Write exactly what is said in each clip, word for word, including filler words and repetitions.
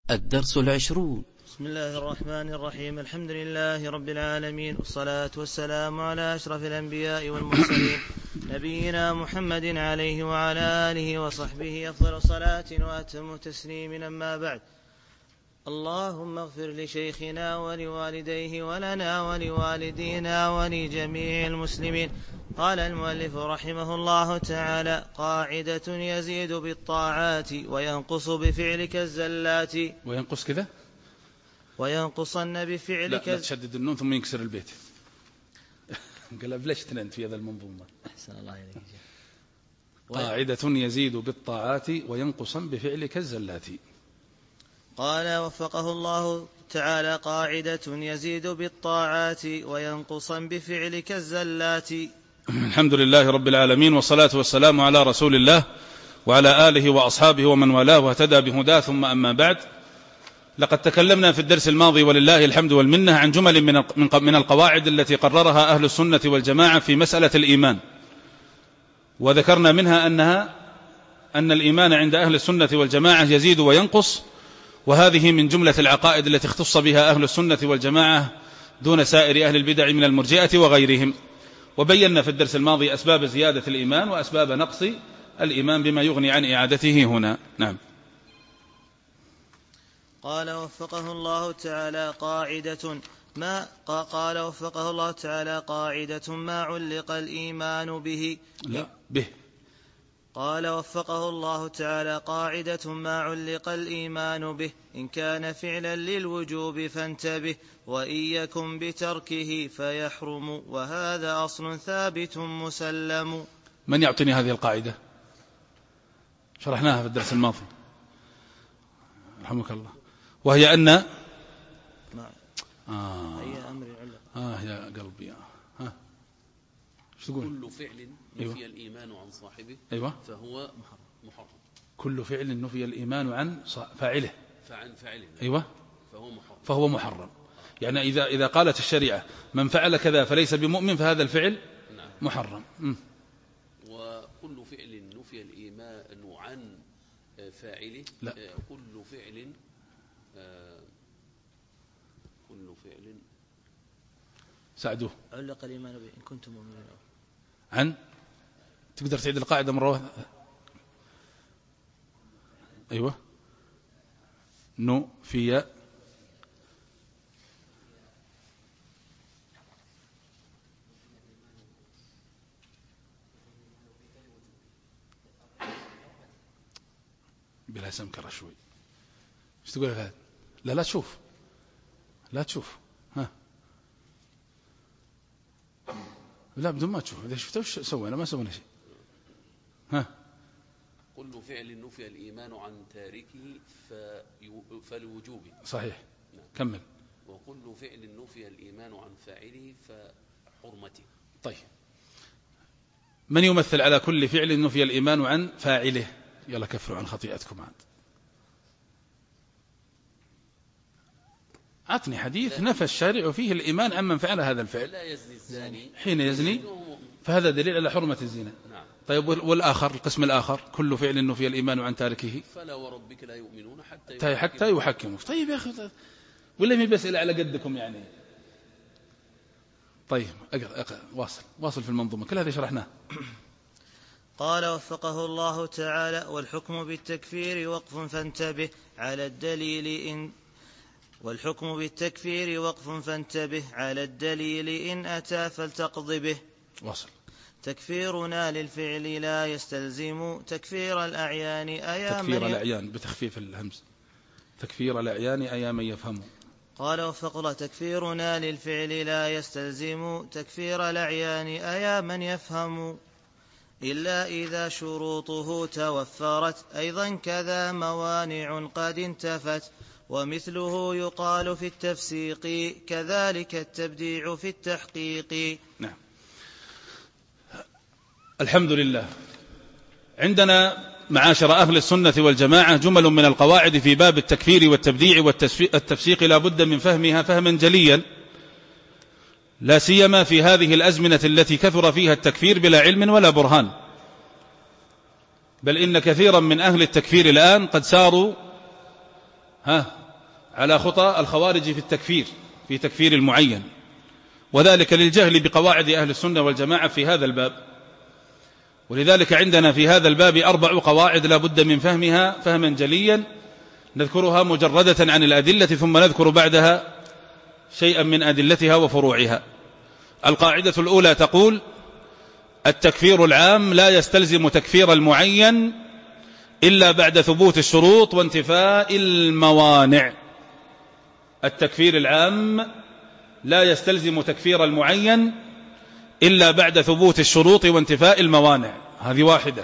الدرس العشرون. بسم الله الرحمن الرحيم. الحمد لله رب العالمين، والصلاة والسلام على أشرف الأنبياء والمرسلين نبينا محمد عليه وعلى آله وصحبه أفضل صلاة وأتم تسليم. أما بعد، اللهم اغفر لشيخنا ولوالديه ولنا ولوالدينا ولجميع المسلمين. قال المؤلف رحمه الله تعالى: قاعدة يزيد بالطاعات وينقص بفعلك الزلات. وينقص كذا وينقصن بفعلك. لا, لا تشدد النون ثم ينكسر البيت. قال ليش تننت في هذا المنظومة؟ أحسن الله إليك. قاعدة يزيد بالطاعات وينقص بفعلك الزلات. قال وفقه الله تعالى: قاعدة يزيد بالطاعات وينقص بفعلك الزلات. الحمد لله رب العالمين، والصلاة والسلام على رسول الله وعلى آله وأصحابه ومن والاه واهتدى بهداه، ثم أما بعد. لقد تكلمنا في الدرس الماضي ولله الحمد والمنة عن جمل من القواعد التي قررها أهل السنة والجماعة في مسألة الإيمان، وذكرنا منها أنها أن الإيمان عند أهل السنة والجماعة يزيد وينقص، وهذه من جملة العقائد التي اختص بها أهل السنة والجماعة دون سائر أهل البدع من المرجئة وغيرهم. وبينا في الدرس الماضي أسباب زيادة الإيمان وأسباب نقص الإيمان بما يغني عن إعادته هنا. نعم. قال وفقه الله تعالى: قاعدة ما قال وفقه الله تعالى قاعدة ما علق الإيمان به. لا به. قال وفقه الله تعالى: قاعدة ما علق الإيمان به، إن كان فعلا للوجوب فانتبه، وإن يكن بتركه فيحرم، وهذا أصل ثابت مسلم. من يعطيني هذه القاعدة؟ شرحناها في الدرس الماضي رحمك الله، وهي أن آه. أي أمر علق. آه يا قلبي. ها ايش تقول؟ كل فعل نفي أيوة. الإيمان عن صاحبه أيوة. فهو محرم. كل فعل نفي الإيمان عن فاعله فعن فاعله أيوة فهو محرم. فهو محرم. يعني إذا إذا قالت الشريعة من فعل كذا فليس بمؤمن، فهذا الفعل نعم. محرم. م. وكل فعل نفي الإيمان عن فاعله لا. كل فعل كل فعل ساعدوه. علق الإيمان به إن كنتم مؤمنين. عن تقدر تعيد القاعدة مرة واحدة؟ أيوة. نفي بلا سمكرة شوي. ايش تقول هذا؟ لا لا تشوف لا تشوف ها لا بدون ما تشوف. إذا شفت وش سوينا؟ ما سوينا شيء. ها كل فعل نفي الإيمان عن تاركه فالوجوب. صحيح. نعم. كمل. وكل فعل نفي الإيمان عن فاعله فحرمته. طيب، من يمثل على كل فعل نفي الإيمان عن فاعله؟ يلا كفروا عن خطيئتكم عاد. عطني حديث نفى الشارع فيه الإيمان عمن فعل هذا الفعل. لا يزني الزاني حين يزني فهذا دليل على حرمة الزنا. نعم. طيب والآخر، القسم الآخر: كل فعل نفي الإيمان عن تاركه فلا وربك لا يؤمنون حتى حتى يحكموا. طيب يا أخي، ولا مي بس إلى على قدكم يعني. طيب أقرأ أقرأ واصل واصل في المنظومة، كل هذا شرحناه. قال وفقه الله تعالى: والحكم بالتكفير وقف فانتبه على الدليل إن والحكم بالتكفير وقف فانتبه على الدليل إن أتى فلتقض به. واصل. تكفيرنا للفعل لا يستلزم تكفير الأعيان أيا تكفير من الأعيان بتخفيف الهمز. تكفير الأعيان أيا من يفهم. قال وفق الله: تكفيرنا للفعل لا يستلزم تكفير الأعيان أيا من يفهم، إلا إذا شروطه توفرت، أيضا كذا موانع قد انتفت، ومثله يقال في التفسيق، كذلك التبديع في التحقيق. نعم. الحمد لله. عندنا معاشر أهل السنة والجماعة جمل من القواعد في باب التكفير والتبديع والتفسيق لا بد من فهمها فهما جليا، لا سيما في هذه الأزمنة التي كثر فيها التكفير بلا علم ولا برهان. بل إن كثيرا من أهل التكفير الآن قد ساروا ها على خطى الخوارج في التكفير، في تكفير المعين، وذلك للجهل بقواعد أهل السنة والجماعة في هذا الباب. ولذلك عندنا في هذا الباب أربع قواعد لا بد من فهمها فهما جليا، نذكرها مجردة عن الأدلة ثم نذكر بعدها شيئا من أدلتها وفروعها. القاعدة الأولى تقول: التكفير العام لا يستلزم تكفير المعين إلا بعد ثبوت الشروط وانتفاء الموانع. التكفير العام لا يستلزم تكفير المعين إلا بعد ثبوت الشروط وانتفاء الموانع. هذه واحدة.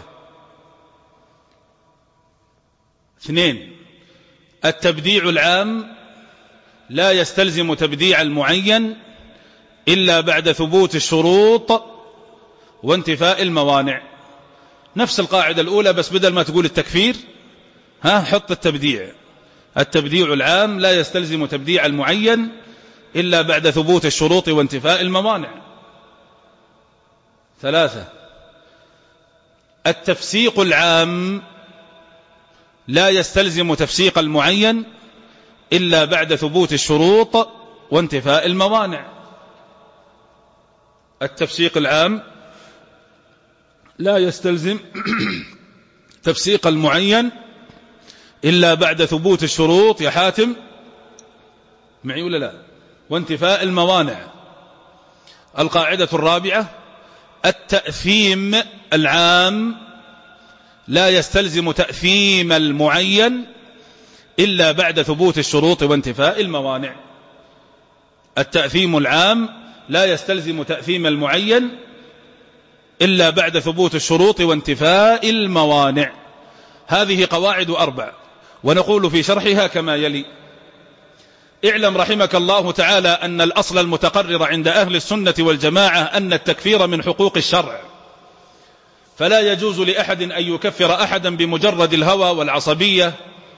اثنين: التبديع العام لا يستلزم تبديع المعين إلا بعد ثبوت الشروط وانتفاء الموانع. نفس القاعدة الأولى، بس بدل ما تقول التكفير ها حط التبديع. التبديع العام لا يستلزم تبديع المعين إلا بعد ثبوت الشروط وانتفاء الموانع. ثلاثة: التفسيق العام لا يستلزم تفسيق المعين إلا بعد ثبوت الشروط وانتفاء الموانع. التفسيق العام لا يستلزم تفسيق المعين إلا بعد ثبوت الشروط، يا حاتم معي ولا لا، وانتفاء الموانع. القاعدة الرابعة: التأثيم العام لا يستلزم تأثيم المعين إلا بعد ثبوت الشروط وانتفاء الموانع. التأثيم العام لا يستلزم تأثيم المعين إلا بعد ثبوت الشروط وانتفاء الموانع. هذه قواعد أربع، ونقول في شرحها كما يلي: اعلم رحمك الله تعالى أن الأصل المتقرر عند أهل السنة والجماعة أن التكفير من حقوق الشرع، فلا يجوز لأحد أن يكفر أحدا بمجرد الهوى والعصبية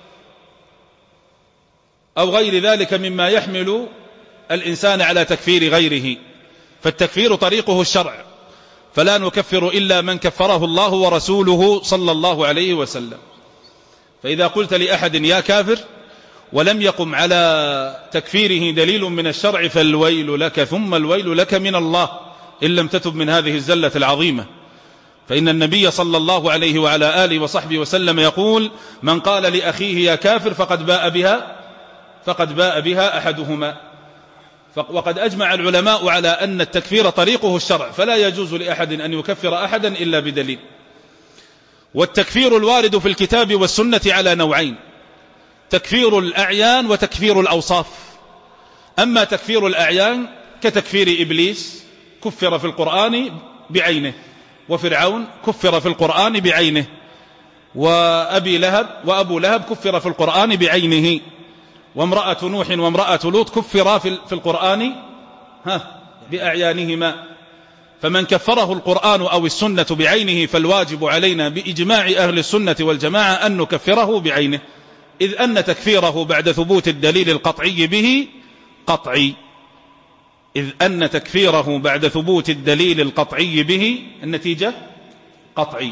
أو غير ذلك مما يحمل الإنسان على تكفير غيره، فالتكفير طريقه الشرع، فلا نكفر إلا من كفره الله ورسوله صلى الله عليه وسلم. فإذا قلت لأحد يا كافر ولم يقم على تكفيره دليل من الشرع فالويل لك ثم الويل لك من الله إن لم تتب من هذه الزلة العظيمة. فإن النبي صلى الله عليه وعلى آله وصحبه وسلم يقول: من قال لأخيه يا كافر فقد باء بها فقد باء بها أحدهما. وقد أجمع العلماء على أن التكفير طريقه الشرع، فلا يجوز لأحد أن يكفر أحدا إلا بدليل. والتكفير الوارد في الكتاب والسنة على نوعين: تكفير الأعيان وتكفير الأوصاف. أما تكفير الأعيان كتكفير إبليس كفر في القرآن بعينه، وفرعون كفر في القرآن بعينه، وأبي لهب وأبو لهب كفر في القرآن بعينه، وامرأة نوح وامرأة لوط كفر في القرآن ها بأعيانهما. فمن كفره القرآن أو السنة بعينه فالواجب علينا بإجماع أهل السنة والجماعة أن نكفره بعينه، إذ أن تكفيره بعد ثبوت الدليل القطعي به قطعي إذ أن تكفيره بعد ثبوت الدليل القطعي به النتيجة قطعي.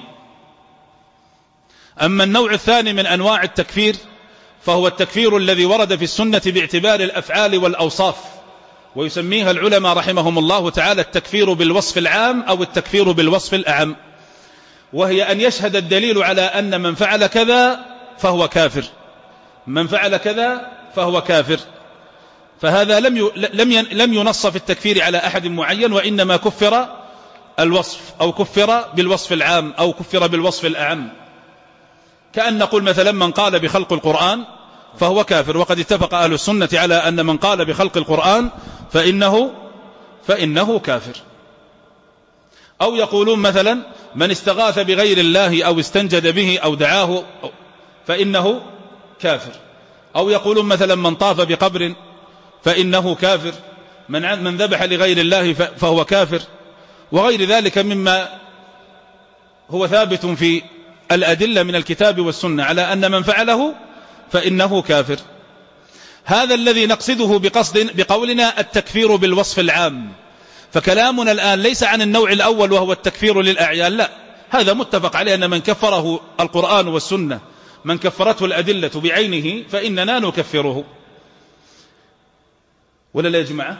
أما النوع الثاني من أنواع التكفير فهو التكفير الذي ورد في السنة باعتبار الأفعال والأوصاف، ويسميها العلماء رحمهم الله تعالى التكفير بالوصف العام أو التكفير بالوصف الأعم، وهي أن يشهد الدليل على أن من فعل كذا فهو كافر، من فعل كذا فهو كافر. فهذا لم لم لم ينص في التكفير على أحد معين، وإنما كفر الوصف أو كفر بالوصف العام أو كفر بالوصف الأعم. كأن نقول مثلا من قال بخلق القرآن فهو كافر، وقد اتفق أهل السنة على أن من قال بخلق القرآن فإنه فإنه كافر. أو يقولون مثلا من استغاث بغير الله أو استنجد به أو دعاه فإنه كافر. أو يقولون مثلا من طاف بقبر فإنه كافر، من من ذبح لغير الله فهو كافر، وغير ذلك مما هو ثابت في الأدلة من الكتاب والسنة على أن من فعله فإنه كافر. هذا الذي نقصده بقصد بقولنا التكفير بالوصف العام. فكلامنا الآن ليس عن النوع الأول وهو التكفير للأعيان، لا، هذا متفق عليه أن من كفره القرآن والسنة من كفرته الأدلة بعينه فإننا نكفره، ولا لا يا جماعة؟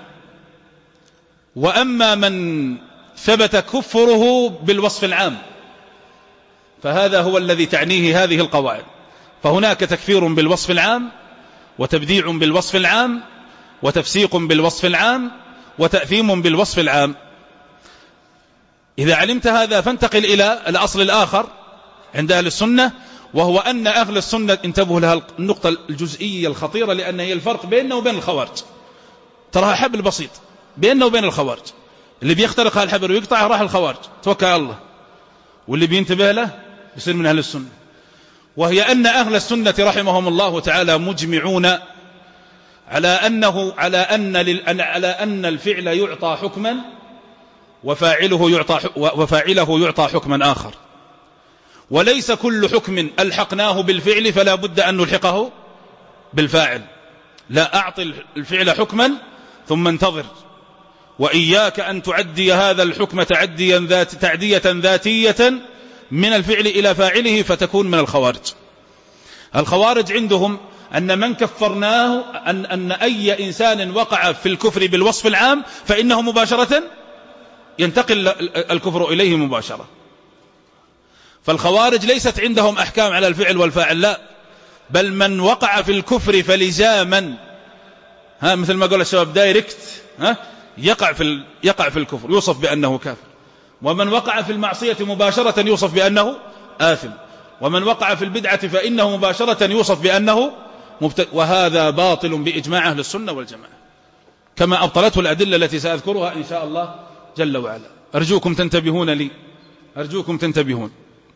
وأما من ثبت كفره بالوصف العام فهذا هو الذي تعنيه هذه القواعد. فهناك تكفير بالوصف العام، وتبديع بالوصف العام، وتفسيق بالوصف العام، وتأثيم بالوصف العام. إذا علمت هذا فانتقل إلى الأصل الآخر عند أهل السنة، وهو أن أهل السنة انتبهوا لها النقطة الجزئية الخطيرة، لأن هي الفرق بيننا وبين الخوارج. تراها حبل بسيط بيننا وبين الخوارج. اللي بيخترق هالحبل ويقطع راح الخوارج، توكل على الله، واللي بينتبه له بيصير من أهل السنة. وهي أن أهل السنة رحمهم الله تعالى مجمعون على أنه على أن لل على أن الفعل يعطى حكما وفاعله يعطى وفاعله يعطى حكما آخر، وليس كل حكم ألحقناه بالفعل فلا بد أن نلحقه بالفاعل. لا، أعطي الفعل حكما ثم انتظر، وإياك أن تعدي هذا الحكم تعديا ذات تعدية ذاتية من الفعل إلى فاعله فتكون من الخوارج. الخوارج عندهم أن من كفرناه أن, أن أي إنسان وقع في الكفر بالوصف العام فإنه مباشرة ينتقل الكفر إليه مباشرة. فالخوارج ليست عندهم أحكام على الفعل والفاعل، لا، بل من وقع في الكفر فلزاما، ها مثل ما قال الشباب دايركت، ها يقع في يقع في الكفر يوصف بأنه كافر، ومن وقع في المعصية مباشرة يوصف بأنه آثم، ومن وقع في البدعة فإنه مباشرة يوصف بأنه مبتدع. وهذا باطل بإجماع أهل السنة والجماعة، كما أبطلته الأدلة التي سأذكرها إن شاء الله جل وعلا. أرجوكم تنتبهون لي، أرجوكم تنتبهون.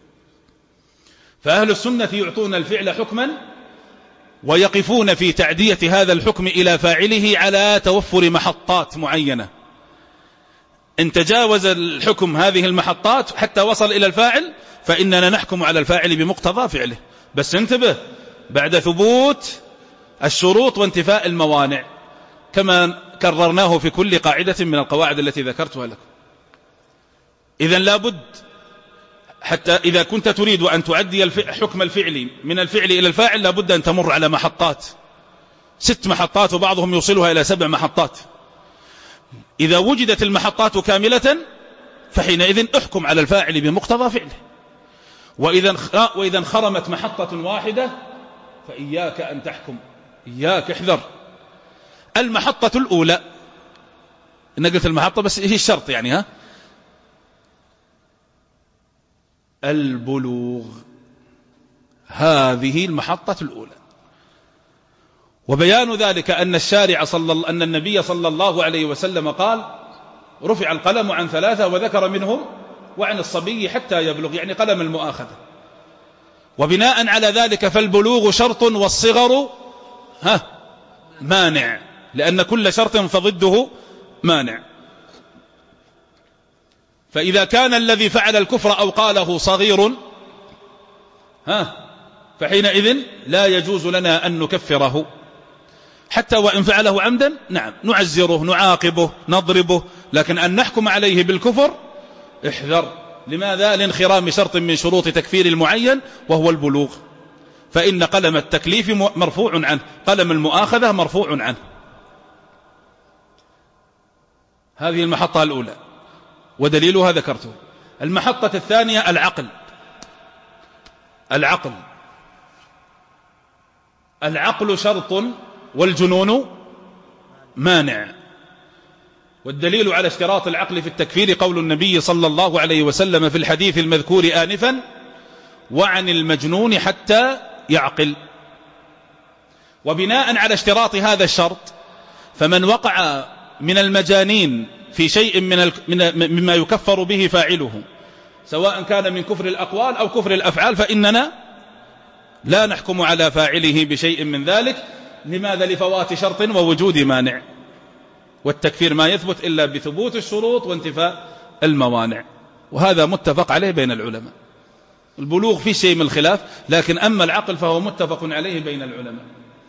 فأهل السنة يعطون الفعل حكما ويقفون في تعدية هذا الحكم إلى فاعله على توفر محطات معينة. إن تجاوز الحكم هذه المحطات حتى وصل إلى الفاعل فإننا نحكم على الفاعل بمقتضى فعله، بس انتبه، بعد ثبوت الشروط وانتفاء الموانع، كما كررناه في كل قاعدة من القواعد التي ذكرتها لكم. إذن لابد حتى إذا كنت تريد أن تعدي حكم الفعل من الفعل إلى الفاعل لابد أن تمر على محطات، ست محطات، وبعضهم يوصلها إلى سبع محطات. إذا وجدت المحطات كاملة فحينئذ احكم على الفاعل بمقتضى فعله، وإذا انخرمت محطة واحدة فإياك أن تحكم، إياك احذر. المحطة الأولى، إن قلت المحطة بس هي الشرط يعني، ها البلوغ، هذه المحطة الأولى. وبيان ذلك أن الشارع صلى أن النبي صلى الله عليه وسلم قال: رفع القلم عن ثلاثة، وذكر منهم وعن الصبي حتى يبلغ، يعني قلم المؤاخذة. وبناء على ذلك فالبلوغ شرط والصغر ها مانع، لأن كل شرط فضده مانع. فإذا كان الذي فعل الكفر أو قاله صغير ها فحينئذ لا يجوز لنا أن نكفره، حتى وإن فعله عمدا نعم نعزره نعاقبه نضربه، لكن أن نحكم عليه بالكفر احذر. لماذا؟ لانخرام شرط من شروط تكفير المعين وهو البلوغ، فإن قلم التكليف مرفوع عنه، قلم المؤاخذة مرفوع عنه. هذه المحطة الأولى ودليلها ذكرته. المحطة الثانية العقل. العقل العقل شرط والجنون مانع. والدليل على اشتراط العقل في التكفير قول النبي صلى الله عليه وسلم في الحديث المذكور آنفا: وعن المجنون حتى يعقل. وبناء على اشتراط هذا الشرط فمن وقع من المجانين في شيء من مما يكفر به فاعله، سواء كان من كفر الأقوال أو كفر الأفعال، فإننا لا نحكم على فاعله بشيء من ذلك. لماذا؟ لفوات شرط ووجود مانع، والتكفير ما يثبت إلا بثبوت الشروط وانتفاء الموانع، وهذا متفق عليه بين العلماء. البلوغ في شيء من الخلاف، لكن أما العقل فهو متفق عليه بين العلماء.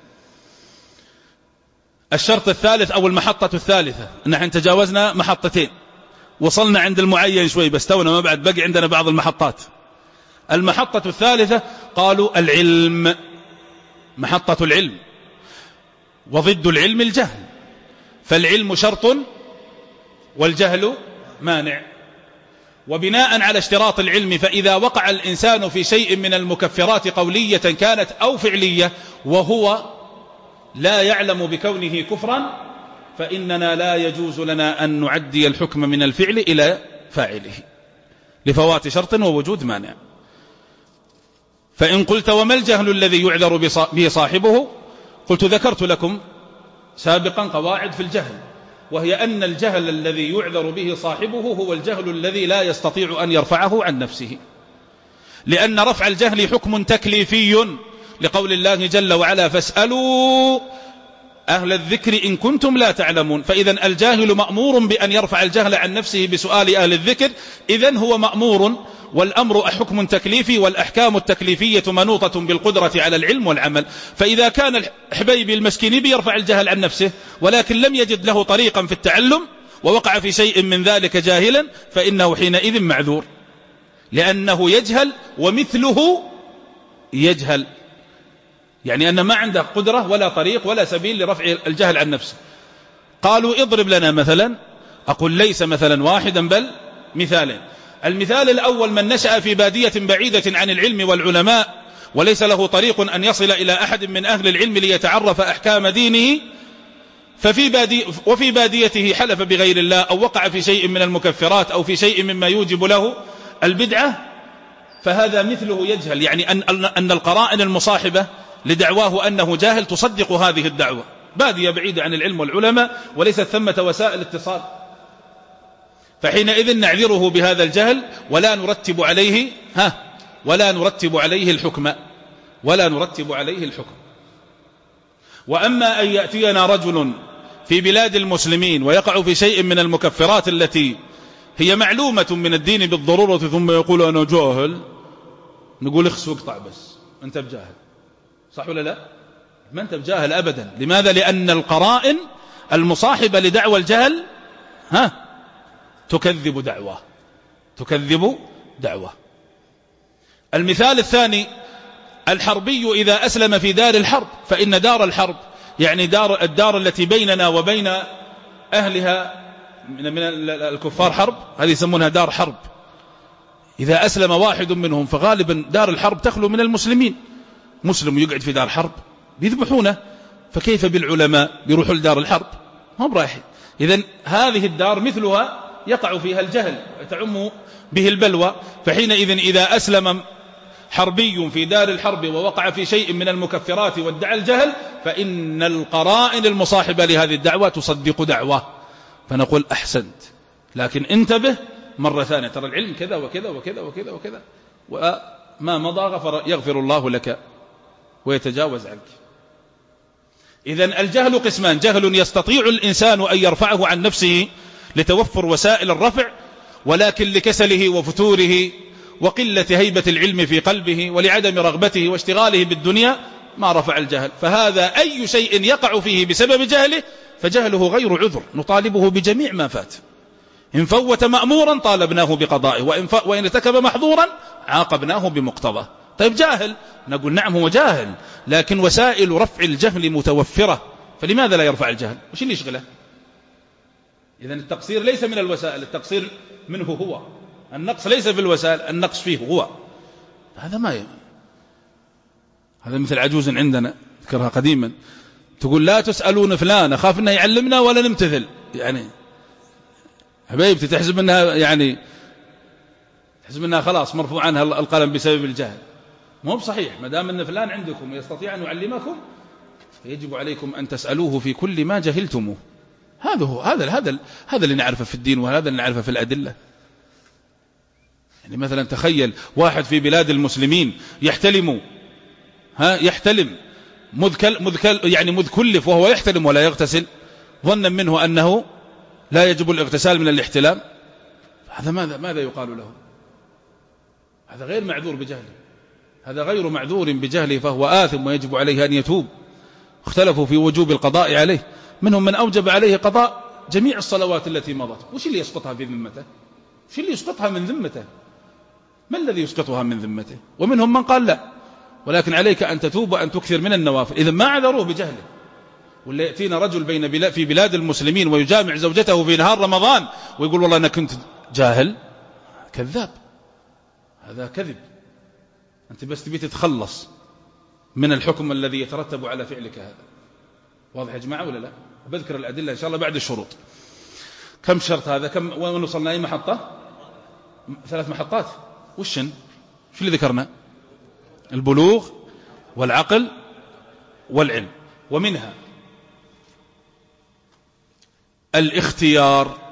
الشرط الثالث أو المحطة الثالثة، نحن تجاوزنا محطتين، وصلنا عند المعين شوي بس تونا ما بعد بقي عندنا بعض المحطات. المحطة الثالثة قالوا العلم، محطة العلم، وضد العلم الجهل، فالعلم شرط والجهل مانع. وبناء على اشتراط العلم فإذا وقع الإنسان في شيء من المكفرات قولية كانت أو فعلية وهو لا يعلم بكونه كفرا فإننا لا يجوز لنا أن نعدي الحكم من الفعل إلى فاعله لفوات شرط ووجود مانع. فإن قلت وما الجهل الذي يعذر به صاحبه؟ قلت ذكرت لكم سابقا قواعد في الجهل، وهي أن الجهل الذي يعذر به صاحبه هو الجهل الذي لا يستطيع أن يرفعه عن نفسه، لأن رفع الجهل حكم تكليفي لقول الله جل وعلا فاسألوا أهل الذكر إن كنتم لا تعلمون. فإذا الجاهل مأمور بأن يرفع الجهل عن نفسه بسؤال أهل الذكر، إذن هو مأمور، والأمر حكم تكليفي، والأحكام التكليفية منوطة بالقدرة على العلم والعمل. فإذا كان الحبيب المسكين بيرفع الجهل عن نفسه ولكن لم يجد له طريقا في التعلم ووقع في شيء من ذلك جاهلا فإنه حينئذ معذور، لأنه يجهل ومثله يجهل، يعني أن ما عنده قدرة ولا طريق ولا سبيل لرفع الجهل عن نفسه. قالوا اضرب لنا مثلا. أقول ليس مثلا واحدا بل مثالين. المثال الأول من نشأ في بادية بعيدة عن العلم والعلماء وليس له طريق أن يصل إلى أحد من أهل العلم ليتعرف أحكام دينه، ففي بادي وفي باديته حلف بغير الله أو وقع في شيء من المكفرات أو في شيء مما يوجب له البدعة، فهذا مثله يجهل، يعني أن, أن القرائن المصاحبة لدعواه أنه جاهل تصدق هذه الدعوة. بادية بعيدة عن العلم والعلماء وليست ثمة وسائل اتصال، فحينئذ نعذره بهذا الجهل ولا نرتب عليه ها ولا نرتب عليه الحكم ولا نرتب عليه الحكم. وأما أن يأتينا رجل في بلاد المسلمين ويقع في شيء من المكفرات التي هي معلومة من الدين بالضرورة ثم يقول أنا جاهل، نقول اخس واقطع، بس أنت بجاهل، صح ولا لا؟ ما أنت بجاهل أبدا. لماذا؟ لأن القرائن المصاحبة لدعوى الجهل ها تكذب دعوة تكذب دعوة. المثال الثاني الحربي إذا أسلم في دار الحرب، فإن دار الحرب يعني دار الدار التي بيننا وبين أهلها من الكفار حرب، هذه يسمونها دار حرب. إذا أسلم واحد منهم فغالبا دار الحرب تخلو من المسلمين، مسلم يقعد في دار حرب بيذبحونه، فكيف بالعلماء بيروحوا لدار الحرب؟ هم رايحين. إذن هذه الدار مثلها يقع فيها الجهل تعم به البلوى. فحينئذ إذا أسلم حربي في دار الحرب ووقع في شيء من المكفرات وادعى الجهل فإن القرائن المصاحبة لهذه الدعوة تصدق دعوة، فنقول أحسنت، لكن انتبه مرة ثانية، ترى العلم كذا وكذا وكذا وكذا وكذا، وما مضى غفر يغفر الله لك ويتجاوز عنك. إذن الجهل قسمان: جهل يستطيع الإنسان أن يرفعه عن نفسه لتوفر وسائل الرفع، ولكن لكسله وفتوره وقلة هيبة العلم في قلبه ولعدم رغبته واشتغاله بالدنيا ما رفع الجهل، فهذا أي شيء يقع فيه بسبب جهله فجهله غير عذر، نطالبه بجميع ما فات. إن فوت مأمورا طالبناه بقضائه، وإن, وإن ارتكب محظورا عاقبناه بمقتضاه. طيب جاهل، نقول نعم هو جاهل، لكن وسائل رفع الجهل متوفرة، فلماذا لا يرفع الجهل؟ وش اللي يشغله؟ إذن التقصير ليس من الوسائل، التقصير منه هو. النقص ليس في الوسائل، النقص فيه هو. هذا ما ي... هذا مثل عجوز عندنا ذكرها قديما تقول لا تسألون فلان أخاف أنه يعلمنا ولا نمتثل. يعني حبيبتي تحسب أنها يعني تحسب أنها خلاص مرفوع عنها القلم بسبب الجهل. مو بصحيح، ما دام أن فلان عندكم يستطيع أن يعلمكم فيجب عليكم أن تسألوه في كل ما جهلتموه. هذا هو هذا هذا هذا اللي نعرفه في الدين، وهذا اللي نعرفه في الأدلة. يعني مثلا تخيل واحد في بلاد المسلمين يحتلم ها يحتلم مذ كل مذ كل يعني مذ كلف وهو يحتلم ولا يغتسل، ظنا منه أنه لا يجب الاغتسال من الاحتلام. هذا ماذا ماذا يقال له؟ هذا غير معذور بجهله، هذا غير معذور بجهله، فهو آثم ويجب عليه أن يتوب. اختلفوا في وجوب القضاء عليه، منهم من أوجب عليه قضاء جميع الصلوات التي مضت. وش اللي يسقطها في ذمته؟ وش اللي يسقطها من ذمته؟ ما الذي يسقطها من ذمته؟ ومنهم من قال لا، ولكن عليك أن تتوب وأن تكثر من النوافل. إذن ما عذروه بجهله. ولا يأتينا رجل بين بلاد في بلاد المسلمين ويجامع زوجته في نهار رمضان ويقول والله أنا كنت جاهل، كذاب، هذا كذب. أنت بس تبي تتخلص من الحكم الذي يترتب على فعلك هذا. واضح يا جماعة ولا لا؟ بذكر الأدلة إن شاء الله بعد الشروط. كم شرط هذا؟ كم وين وصلنا؟ أي محطة؟ ثلاث محطات. وشن؟ شو اللي ذكرنا؟ البلوغ والعقل والعلم، ومنها الاختيار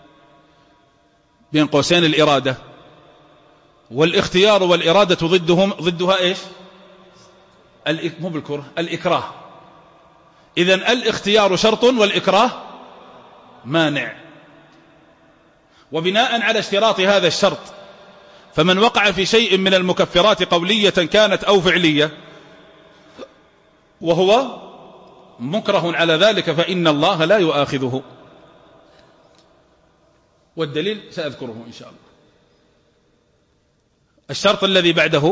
بين قوسين الإرادة. والاختيار والإرادة ضدهم ضدها إيش؟ مو بالكره، الإكراه. إذن الاختيار شرط والإكراه مانع. وبناء على اشتراط هذا الشرط فمن وقع في شيء من المكفرات قولية كانت أو فعلية وهو مكره على ذلك فإن الله لا يؤاخذه. والدليل سأذكره إن شاء الله. الشرط الذي بعده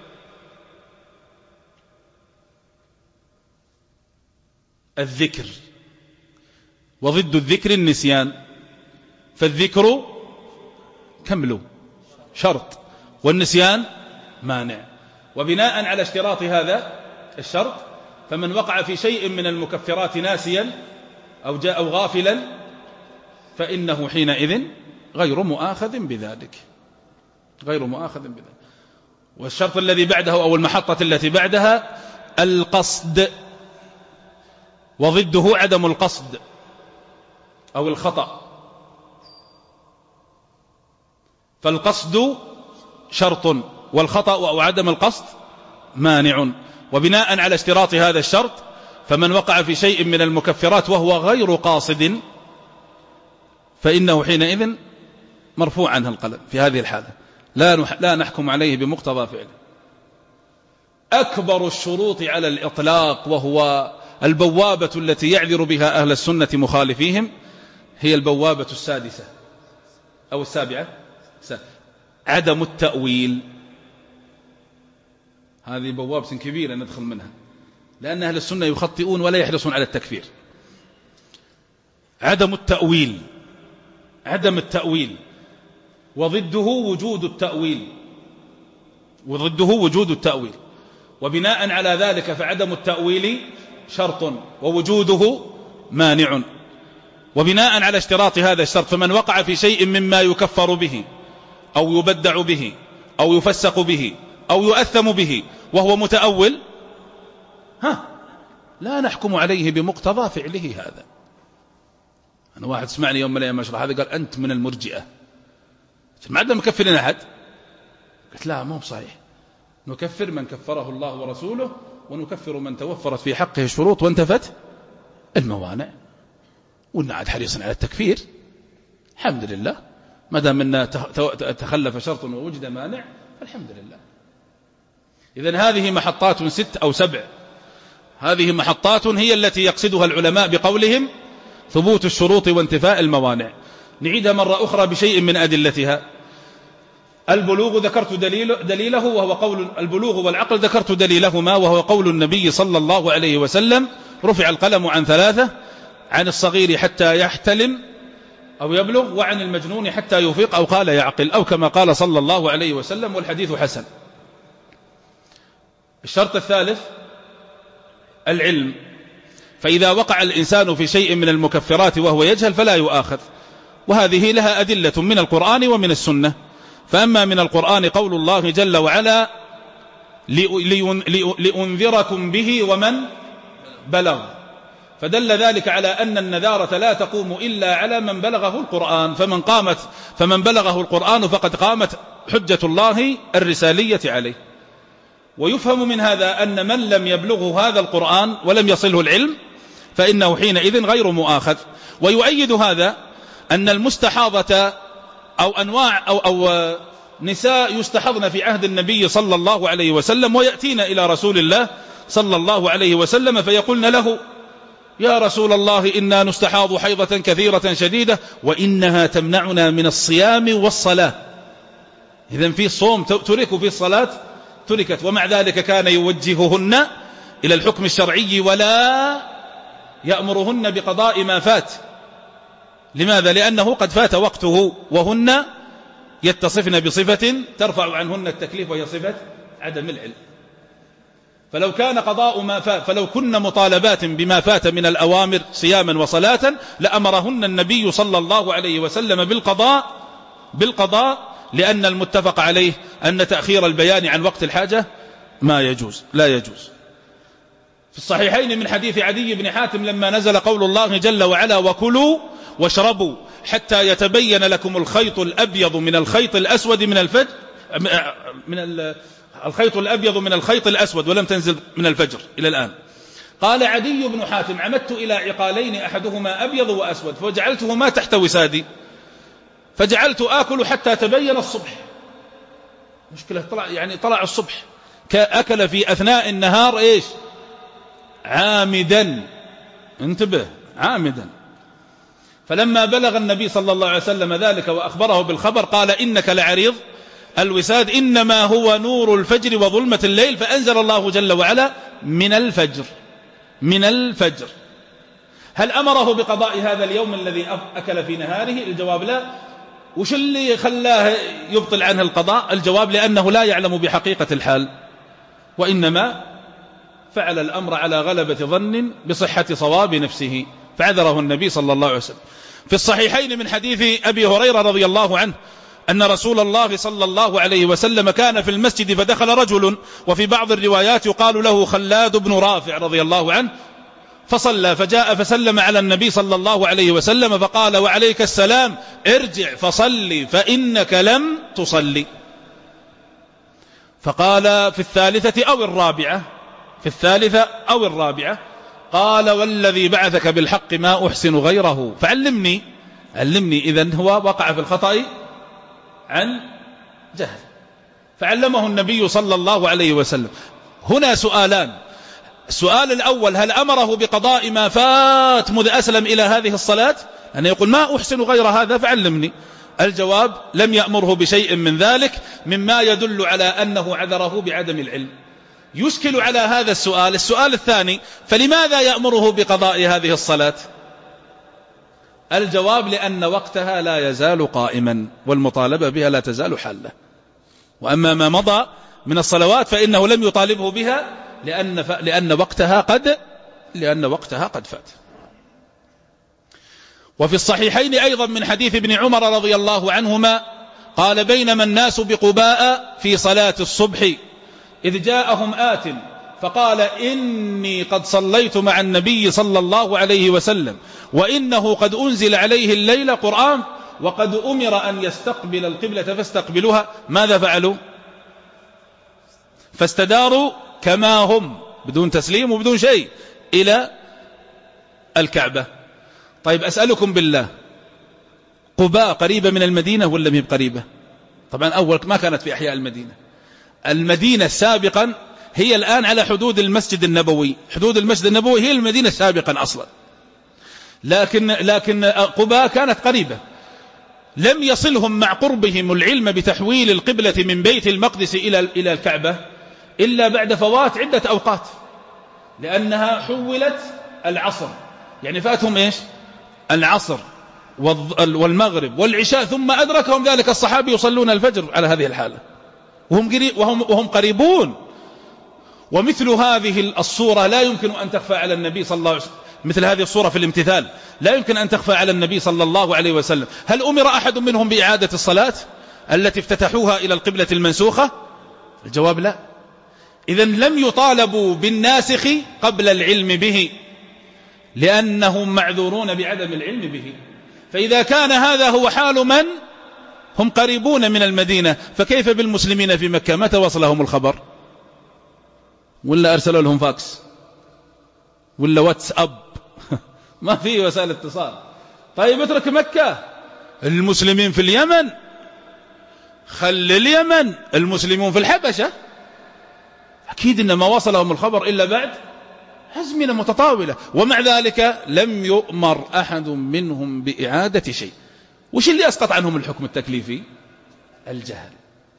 الذكر، وضد الذكر النسيان. فالذكر كمل شرط والنسيان مانع. وبناء على اشتراط هذا الشرط فمن وقع في شيء من المكفرات ناسيا أو جاء أو غافلا فإنه حينئذ غير مؤاخذ بذلك، غير مؤاخذ بذلك. والشرط الذي بعده أو المحطة التي بعدها القصد، وضده عدم القصد أو الخطأ. فالقصد شرط والخطأ أو عدم القصد مانع. وبناء على اشتراط هذا الشرط فمن وقع في شيء من المكفرات وهو غير قاصد فإنه حينئذ مرفوع عنه القلم. في هذه الحالة لا لا نحكم عليه بمقتضى فعله. أكبر الشروط على الإطلاق وهو البوابة التي يعذر بها أهل السنة مخالفيهم هي البوابة السادسة أو السابعة، عدم التأويل. هذه بوابة كبيرة ندخل منها، لأن أهل السنة يخطئون ولا يحرصون على التكفير. عدم التأويل، عدم التأويل وضده وجود التأويل، وضده وجود التأويل. وبناء على ذلك فعدم التأويل شرط ووجوده مانع. وبناء على اشتراط هذا الشرط فمن وقع في شيء مما يكفر به أو يبدع به أو يفسق به أو يؤثم به وهو متأول ها لا نحكم عليه بمقتضى فعله هذا. أنا واحد سمعني يوم من الأيام أشرح هذا قال أنت من المرجئة، ما عندنا مكفرين أحد. قلت لا مو بصحيح، نكفر من كفره الله ورسوله ونكفر من توفرت في حقه الشروط وانتفت الموانع، ونعد حريصا على التكفير. الحمد لله ما دام منا تخلف شرط ووجد مانع الحمد لله. إذن هذه محطات ست أو سبع، هذه محطات هي التي يقصدها العلماء بقولهم ثبوت الشروط وانتفاء الموانع. نعيدها مرة أخرى بشيء من أدلتها. البلوغ ذكرت دليل دليله وهو قول البلوغ والعقل ذكرت دليلهما وهو قول النبي صلى الله عليه وسلم رفع القلم عن ثلاثة: عن الصغير حتى يحتلم أو يبلغ، وعن المجنون حتى يفيق أو قال يعقل، أو كما قال صلى الله عليه وسلم، والحديث حسن. الشرط الثالث العلم، فإذا وقع الإنسان في شيء من المكفرات وهو يجهل فلا يؤاخذ، وهذه لها أدلة من القرآن ومن السنة. فأما من القرآن قول الله جل وعلا: لأنذركم به ومن بلغ، فدل ذلك على أن النذارة لا تقوم إلا على من بلغه القرآن، فمن قامت فمن بلغه القرآن فقد قامت حجة الله الرسالية عليه. ويفهم من هذا أن من لم يبلغه هذا القرآن ولم يصله العلم فإنه حينئذ غير مؤاخذ. ويؤيد هذا أن المستحاضة أو أنواع أو, أو نساء يستحضن في عهد النبي صلى الله عليه وسلم ويأتين إلى رسول الله صلى الله عليه وسلم فيقولن له: يا رسول الله إنا نستحاض حيضة كثيرة شديدة وإنها تمنعنا من الصيام والصلاة. إذن في الصوم ترك وفي الصلاة تركت، ومع ذلك كان يوجههن إلى الحكم الشرعي ولا يأمرهن بقضاء ما فات. لماذا؟ لأنه قد فات وقته، وهن يتصفن بصفة ترفع عنهن التكليف، وهي صفة عدم العلم. فلو كان قضاء ما فات، فلو كن مطالبات بما فات من الأوامر صياما وصلاة لأمرهن النبي صلى الله عليه وسلم بالقضاء بالقضاء لأن المتفق عليه أن تأخير البيان عن وقت الحاجة ما يجوز، لا يجوز. في الصحيحين من حديث عدي بن حاتم لما نزل قول الله جل وعلا: وكلوا واشربوا حتى يتبين لكم الخيط الأبيض من الخيط الأسود من الفجر، من الخيط الأبيض من الخيط الأسود، ولم تنزل من الفجر إلى الآن. قال عدي بن حاتم: عمدت إلى عقالين أحدهما أبيض وأسود فجعلتهما تحت وسادي، فجعلت آكل حتى تبين الصبح. مشكلة طلع يعني طلع الصبح، أكل في أثناء النهار إيش؟ عامدا، انتبه، عامدا. فلما بلغ النبي صلى الله عليه وسلم ذلك وأخبره بالخبر قال: إنك لعريض الوساد، إنما هو نور الفجر وظلمة الليل. فأنزل الله جل وعلا: من الفجر، من الفجر. هل أمره بقضاء هذا اليوم الذي أكل في نهاره؟ الجواب لا. وش اللي خلاه يبطل عنه القضاء؟ الجواب: لأنه لا يعلم بحقيقة الحال، وإنما فعل الأمر على غلبة ظن بصحة صواب نفسه، فعذره النبي صلى الله عليه وسلم. في الصحيحين من حديث أبي هريرة رضي الله عنه أن رسول الله صلى الله عليه وسلم كان في المسجد فدخل رجل، وفي بعض الروايات يقال له خلاد بن رافع رضي الله عنه، فصلى فجاء فسلم على النبي صلى الله عليه وسلم فقال: وعليك السلام، ارجع فصلي فإنك لم تصلي. فقال: في الثالثة أو الرابعة، في الثالثة أو الرابعة. قال: والذي بعثك بالحق ما أحسن غيره فعلمني، علمني. إذن هو وقع في الخطأ عن جهل، فعلمه النبي صلى الله عليه وسلم. هنا سؤالان: السؤال الأول: هل أمره بقضاء ما فات مذ أسلم إلى هذه الصلاة؟ أن يقول: ما أحسن غير هذا فعلمني. الجواب: لم يأمره بشيء من ذلك، مما يدل على أنه عذره بعدم العلم. يشكل على هذا السؤال السؤال الثاني: فلماذا يأمره بقضاء هذه الصلاة؟ الجواب: لأن وقتها لا يزال قائما، والمطالبة بها لا تزال حالة. وأما ما مضى من الصلوات فإنه لم يطالبه بها لأن, ف... لأن وقتها قد لأن وقتها قد فات. وفي الصحيحين أيضا من حديث ابن عمر رضي الله عنهما قال: بينما الناس بقباء في صلاة الصبح إذ جاءهم آت فقال: إني قد صليت مع النبي صلى الله عليه وسلم، وإنه قد أنزل عليه الليلة قرآن، وقد أمر أن يستقبل القبلة فاستقبلوها. ماذا فعلوا؟ فاستداروا كما هم بدون تسليم وبدون شيء إلى الكعبة. طيب أسألكم بالله، قباء قريبة من المدينة ولا مهي قريبة؟ طبعا أول ما كانت في أحياء المدينة. المدينة سابقا هي الآن على حدود المسجد النبوي، حدود المسجد النبوي هي المدينة سابقا أصلا، لكن لكن قباء كانت قريبة. لم يصلهم مع قربهم العلم بتحويل القبلة من بيت المقدس إلى إلى الكعبة إلا بعد فوات عدة أوقات، لأنها حولت العصر، يعني فاتهم إيش؟ العصر والمغرب والعشاء، ثم أدركهم ذلك الصحابي يصلون الفجر على هذه الحالة وهم وهم وهم قريبون. ومثل هذه الصورة لا يمكن أن تخفى على النبي صلى الله عليه وسلم، مثل هذه الصورة في الامتثال لا يمكن أن تخفى على النبي صلى الله عليه وسلم. هل أمر أحد منهم بإعادة الصلاة التي افتتحوها إلى القبلة المنسوخة؟ الجواب لا. إذن لم يطالبوا بالناسخ قبل العلم به، لأنهم معذورون بعدم العلم به. فإذا كان هذا هو حال من هم قريبون من المدينة، فكيف بالمسلمين في مكة؟ متى وصلهم الخبر؟ ولا أرسلوا لهم فاكس ولا واتس أب؟ ما في وسائل اتصال. طيب اترك مكة، المسلمين في اليمن، خل اليمن، المسلمون في الحبشة، أكيد إن ما وصلهم الخبر إلا بعد أزمنة متطاولة، ومع ذلك لم يؤمر أحد منهم بإعادة شيء. وش اللي أسقط عنهم الحكم التكليفي؟ الجهل.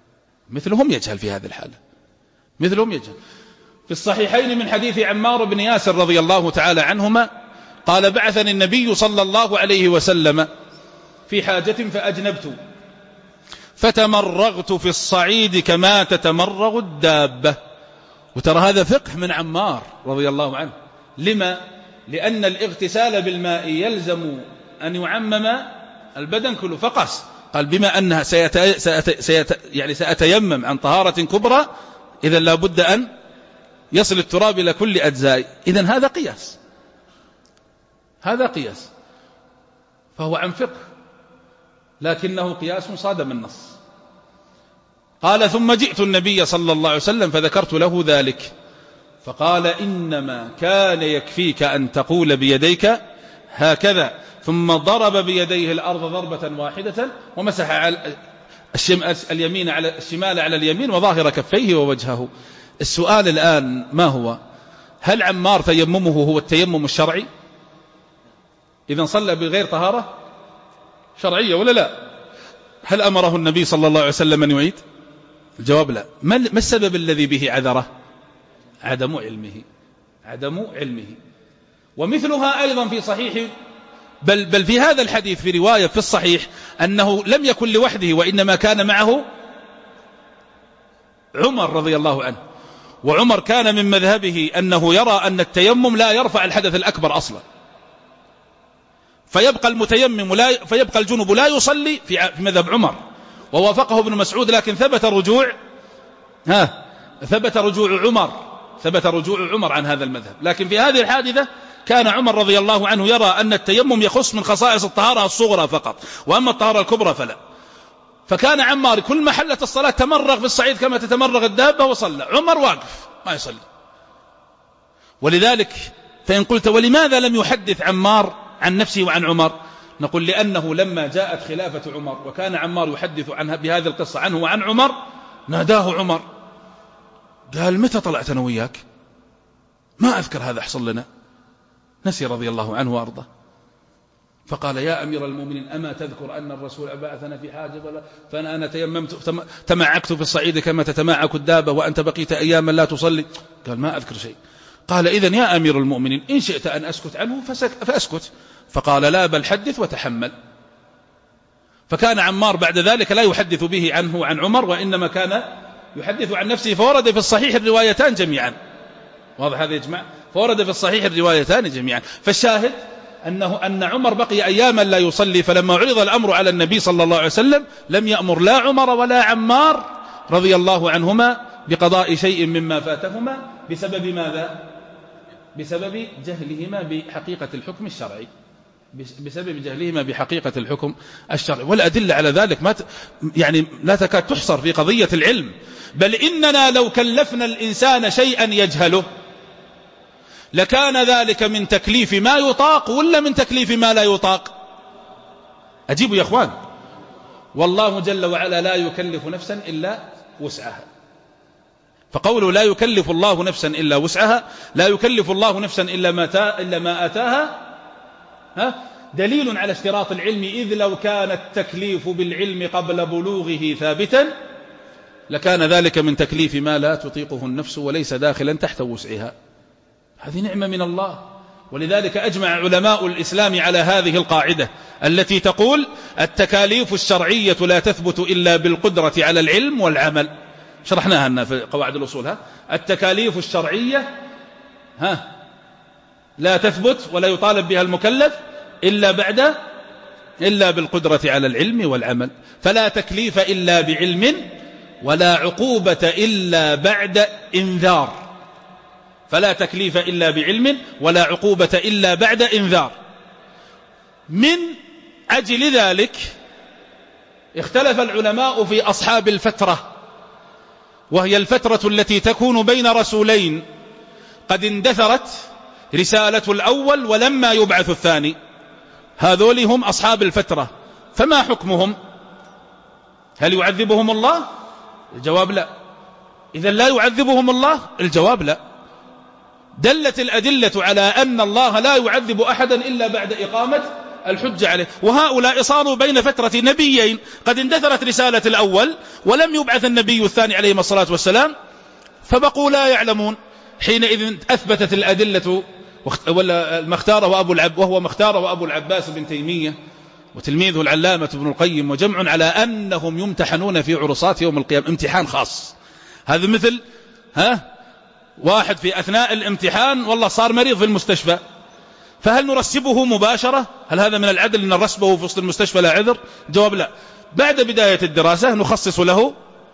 مثلهم يجهل في هذه الحالة، مثلهم يجهل. في الصحيحين من حديث عمار بن ياسر رضي الله تعالى عنهما قال بعثني النبي صلى الله عليه وسلم في حاجة فأجنبت فتمرغت في الصعيد كما تتمرغ الدابة. وترى هذا فقه من عمار رضي الله عنه. لما؟ لأن الاغتسال بالماء يلزم أن يعمم البدن كله، فقس قال بما أنها سيت... سيت... سيت... يعني سأتيمم عن طهارة كبرى إذا لا بد أن يصل التراب إلى كل أجزاء. إذن هذا قياس، هذا قياس، فهو عن فقه لكنه قياس صادم النص. قال ثم جئت النبي صلى الله عليه وسلم فذكرت له ذلك فقال إنما كان يكفيك أن تقول بيديك هكذا، ثم ضرب بيديه الأرض ضربة واحدة ومسح على اليمين على الشمال على اليمين وظاهر كفيه ووجهه. السؤال الآن ما هو؟ هل عمار تيممه هو التيمم الشرعي؟ إذن صلى بغير طهارة شرعية ولا لا؟ هل أمره النبي صلى الله عليه وسلم أن يعيد؟ الجواب لا. ما السبب الذي به عذره؟ عدم علمه، عدم علمه. ومثلها أيضا في صحيح بل, بل في هذا الحديث في رواية في الصحيح أنه لم يكن لوحده وإنما كان معه عمر رضي الله عنه، وعمر كان من مذهبه أنه يرى أن التيمم لا يرفع الحدث الأكبر أصلا، فيبقى المتيمم لا فيبقى الجنب لا يصلي في مذهب عمر، ووافقه ابن مسعود، لكن ثبت رجوع ها ثبت رجوع عمر ثبت رجوع عمر عن هذا المذهب. لكن في هذه الحادثة كان عمر رضي الله عنه يرى أن التيمم يخص من خصائص الطهارة الصغرى فقط، وأما الطهارة الكبرى فلا. فكان عمار كل ما حلت الصلاة تمرغ في الصعيد كما تتمرغ الدابة وصلى، عمر واقف ما يصلي. ولذلك فإن قلت ولماذا لم يحدث عمار عن نفسه وعن عمر؟ نقول لأنه لما جاءت خلافة عمر وكان عمار يحدث عنها بهذه القصة عنه وعن عمر ناداه عمر قال متى طلعت أنا وياك؟ ما أذكر هذا حصل لنا. نسي رضي الله عنه وأرضاه. فقال يا أمير المؤمنين أما تذكر أن الرسول بعثنا في حاجة ولا فأنا أنا تيممت تمعكت في الصعيد كما تتمعك الدابة وأنت بقيت أياما لا تصلي؟ قال ما أذكر شيء. قال إذن يا أمير المؤمنين إن شئت أن أسكت عنه فأسكت. فقال لا بل حدث وتحمل. فكان عمار بعد ذلك لا يحدث به عنه وعن عمر، وإنما كان يحدث عن نفسه. فورد في الصحيح الروايتان جميعا، واضح هذا يجمع، فورد في الصحيح الروايتان جميعا. فالشاهد أنه أن عمر بقي أياما لا يصلي، فلما عرض الأمر على النبي صلى الله عليه وسلم لم يأمر لا عمر ولا عمار رضي الله عنهما بقضاء شيء مما فاتهما بسبب ماذا؟ بسبب جهلهما بحقيقة الحكم الشرعي، بسبب جهلهما بحقيقة الحكم الشرعي. والأدلة على ذلك ما ت... يعني لا تكاد تحصر في قضية العلم. بل إننا لو كلفنا الإنسان شيئا يجهله لكان ذلك من تكليف ما يطاق ولا من تكليف ما لا يطاق؟ أجيبوا يا أخوان. والله جل وعلا لا يكلف نفسا إلا وسعها. فقوله لا يكلف الله نفسا إلا وسعها، لا يكلف الله نفسا إلا ما, تا... إلا ما آتاها، ها؟ دليل على اشتراط العلم. إذ لو كان التكليف بالعلم قبل بلوغه ثابتا لكان ذلك من تكليف ما لا تطيقه النفس وليس داخلا تحت وسعها. هذه نعمة من الله. ولذلك أجمع علماء الإسلام على هذه القاعدة التي تقول التكاليف الشرعية لا تثبت إلا بالقدرة على العلم والعمل. شرحناها لنا في قواعد الأصول. ها؟ التكاليف الشرعية ها لا تثبت ولا يطالب بها المكلف إلا بعد إلا بالقدرة على العلم والعمل. فلا تكليف إلا بعلم ولا عقوبة إلا بعد إنذار. فلا تكليف إلا بعلم ولا عقوبة إلا بعد إنذار. من أجل ذلك اختلف العلماء في أصحاب الفترة، وهي الفترة التي تكون بين رسولين قد اندثرت رسالة الأول ولما يبعث الثاني. هذول هم أصحاب الفترة، فما حكمهم؟ هل يعذبهم الله؟ الجواب لا. إذا لا يعذبهم الله؟ الجواب لا. دلت الأدلة على أن الله لا يعذب أحدا إلا بعد إقامة الحجة عليه. وهؤلاء صاروا بين فترة نبيين، قد اندثرت رسالة الأول ولم يبعث النبي الثاني عليه الصلاة والسلام، فبقوا لا يعلمون. حينئذ أثبتت الأدلة ولا مختاره أبو العب وهو مختاره أبو العباس بن تيمية وتلميذه العلامة ابن القيم وجمع على أنهم يمتحنون في عرصات يوم القيامة امتحان خاص. هذا مثل ها واحد في أثناء الامتحان والله صار مريض في المستشفى، فهل نرسبه مباشرة؟ هل هذا من العدل أن نرسبه في وسط المستشفى لا عذر؟ جواب لا. بعد بداية الدراسة نخصص له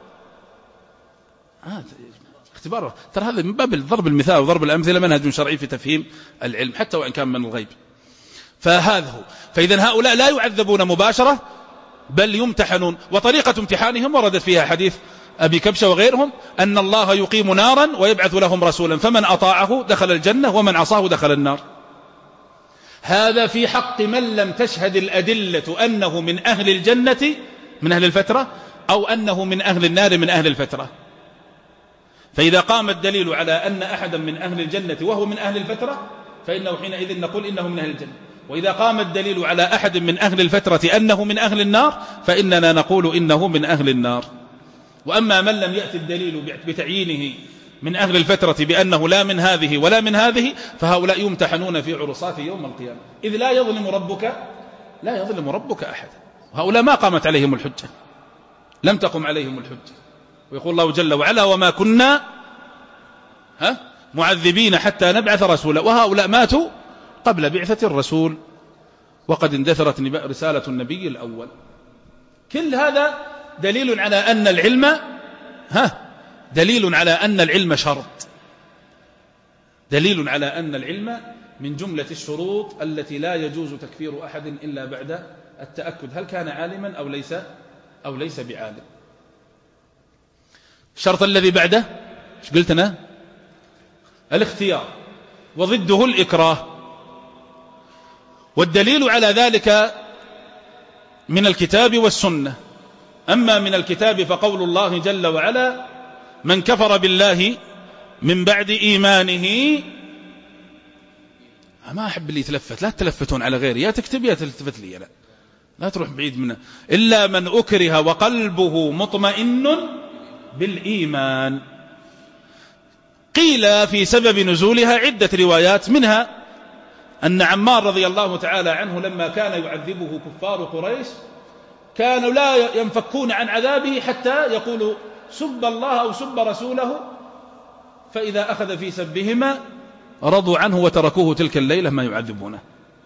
آه اختباره. ترى هذا من باب ضرب المثال وضرب الأمثلة منهج شرعي في تفهيم العلم حتى وإن كان من الغيب. فهذا هو. فإذا هؤلاء لا يعذبون مباشرة بل يمتحنون. وطريقة امتحانهم وردت فيها حديث أبي كبشة وغيرهم أن الله يقيم نارا ويبعث لهم رسولا فمن أطاعه دخل الجنة ومن عصاه دخل النار. هذا في حق من لم تشهد الأدلة أنه من أهل الجنة من أهل الفترة أو أنه من أهل النار من أهل الفترة. فإذا قام الدليل على أن أحدا من أهل الجنة وهو من أهل الفترة فإنه حينئذ نقول إنه من أهل الجنة. وإذا قام الدليل على أحد من أهل الفترة أنه من أهل النار فإننا نقول إنه من أهل النار. وأما من لم يأتي الدليل بتعيينه من أهل الفترة بأنه لا من هذه ولا من هذه فهؤلاء يمتحنون في عرصات يوم القيامة. إذ لا يظلم ربك لا يظلم ربك أحد. وهؤلاء ما قامت عليهم الحجة، لم تقم عليهم الحجة. ويقول الله جل وعلا وما كنا ها معذبين حتى نبعث رسولا. وهؤلاء ماتوا قبل بعثة الرسول وقد اندثرت رسالة النبي الأول. كل هذا دليل على أن العلم ها دليل على أن العلم شرط، دليل على أن العلم من جملة الشروط التي لا يجوز تكفير أحد إلا بعد التأكد هل كان عالما أو ليس أو ليس بعالم. الشرط الذي بعده ايش قلت أنا؟ الاختيار وضده الإكراه. والدليل على ذلك من الكتاب والسنة. أما من الكتاب فقول الله جل وعلا من كفر بالله من بعد إيمانه. ما أحب اللي يتلفت، لا تلفتون على غيري، يا تكتب يا تلتفت لي، لا لا تروح بعيد منه. إلا من أكره وقلبه مطمئن بالإيمان. قيل في سبب نزولها عدة روايات، منها أن عمار رضي الله تعالى عنه لما كان يعذبه كفار قريش كانوا لا ينفكون عن عذابه حتى يقولوا سب الله أو سب رسوله، فإذا أخذ في سبهما رضوا عنه وتركوه تلك الليلة ما يعذبونه.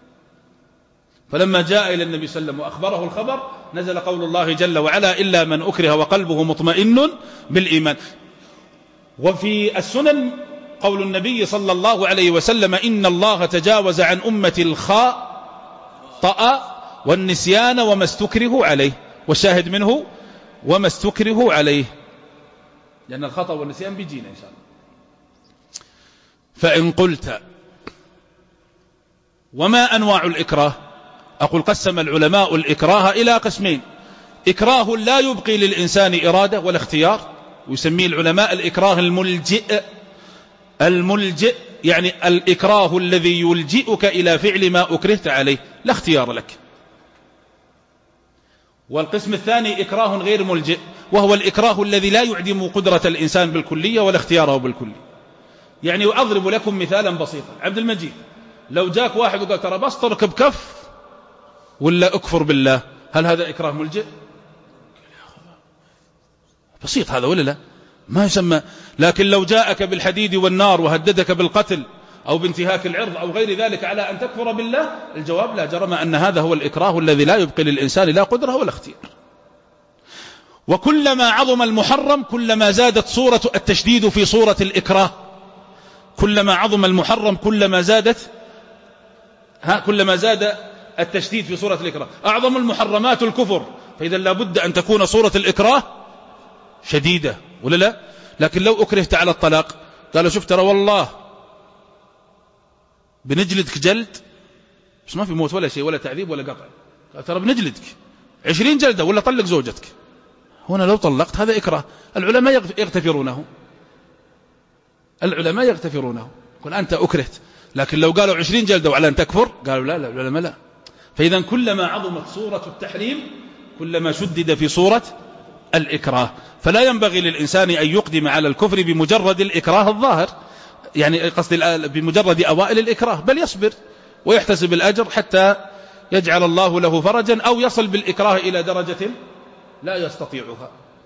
فلما جاء إلى النبي صلى الله عليه وسلم وأخبره الخبر نزل قول الله جل وعلا إلا من أكره وقلبه مطمئن بالإيمان. وفي السنن قول النبي صلى الله عليه وسلم إن الله تجاوز عن أمة الخطأ والنسيان وما استكره عليه، والشاهد منه وما استكره عليه، لأن الخطأ والنسيان بيجينا إن شاء الله. فإن قلت وما أنواع الإكراه؟ أقول قسم العلماء الإكراه إلى قسمين: إكراه لا يبقي للإنسان إرادة ولا اختيار، ويسميه العلماء الإكراه الملجئ. الملجئ يعني الإكراه الذي يلجئك إلى فعل ما أكرهت عليه لا اختيار لك. والقسم الثاني إكراه غير ملجئ، وهو الإكراه الذي لا يعدم قدرة الإنسان بالكلية ولا اختياره بالكلي. يعني أضرب لكم مثالا بسيطا. عبد المجيد لو جاك واحد وقال ترى بس تركب كف ولا أكفر بالله، هل هذا إكراه ملجئ؟ بسيط هذا ولا لا؟ ما يسمى. لكن لو جاءك بالحديد والنار وهددك بالقتل أو بانتهاك العرض أو غير ذلك على أن تكفر بالله، الجواب لا جرم أن هذا هو الإكراه الذي لا يبقي للإنسان لا قدرة ولا اختيار. وكلما عظم المحرم كلما زادت صورة التشديد في صورة الإكراه. كلما عظم المحرم كلما زادت ها كلما زاد التشديد في صورة الإكراه. أعظم المحرمات الكفر، فإذا لابد أن تكون صورة الإكراه شديدة ولا لا؟ لكن لو أكرهت على الطلاق قالوا شوف ترى والله بنجلدك جلد، بس ما في موت ولا شيء ولا تعذيب ولا قطع، قال ترى بنجلدك عشرين جلدة ولا طلق زوجتك. هنا لو طلقت هذا إكراه. العلماء يغتفرونه، العلماء يغتفرونه. يقول أنت أكرهت، لكن لو قالوا عشرين جلدة وعلى أن تكفر قالوا لا لا العلماء لا، فإذا كلما عظمت صورة التحريم كلما شدد في صورة الإكراه. فلا ينبغي للإنسان أن يقدم على الكفر بمجرد الإكراه الظاهر، يعني قصد بمجرد أوائل الإكراه، بل يصبر ويحتسب الأجر حتى يجعل الله له فرجا، أو يصل بالإكراه إلى درجة لا يستطيعها.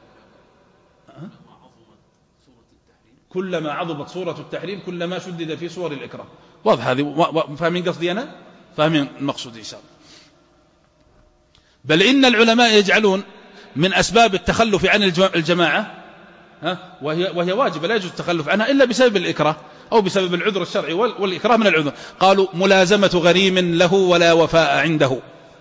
كلما عظمت صورة التحريم كلما شدد في صور الإكراه. واضح هذه؟ فاهمين قصدي أنا؟ فاهمين المقصود إن شاء الله. بل إن العلماء يجعلون من أسباب التخلف عن الجماعة ها وهي, وهي واجبة لا يجوز التخلف عنها إلا بسبب الإكراه أو بسبب العذر الشرعي، والإكراه من العذر. قالوا ملازمة غريم له ولا وفاء عنده.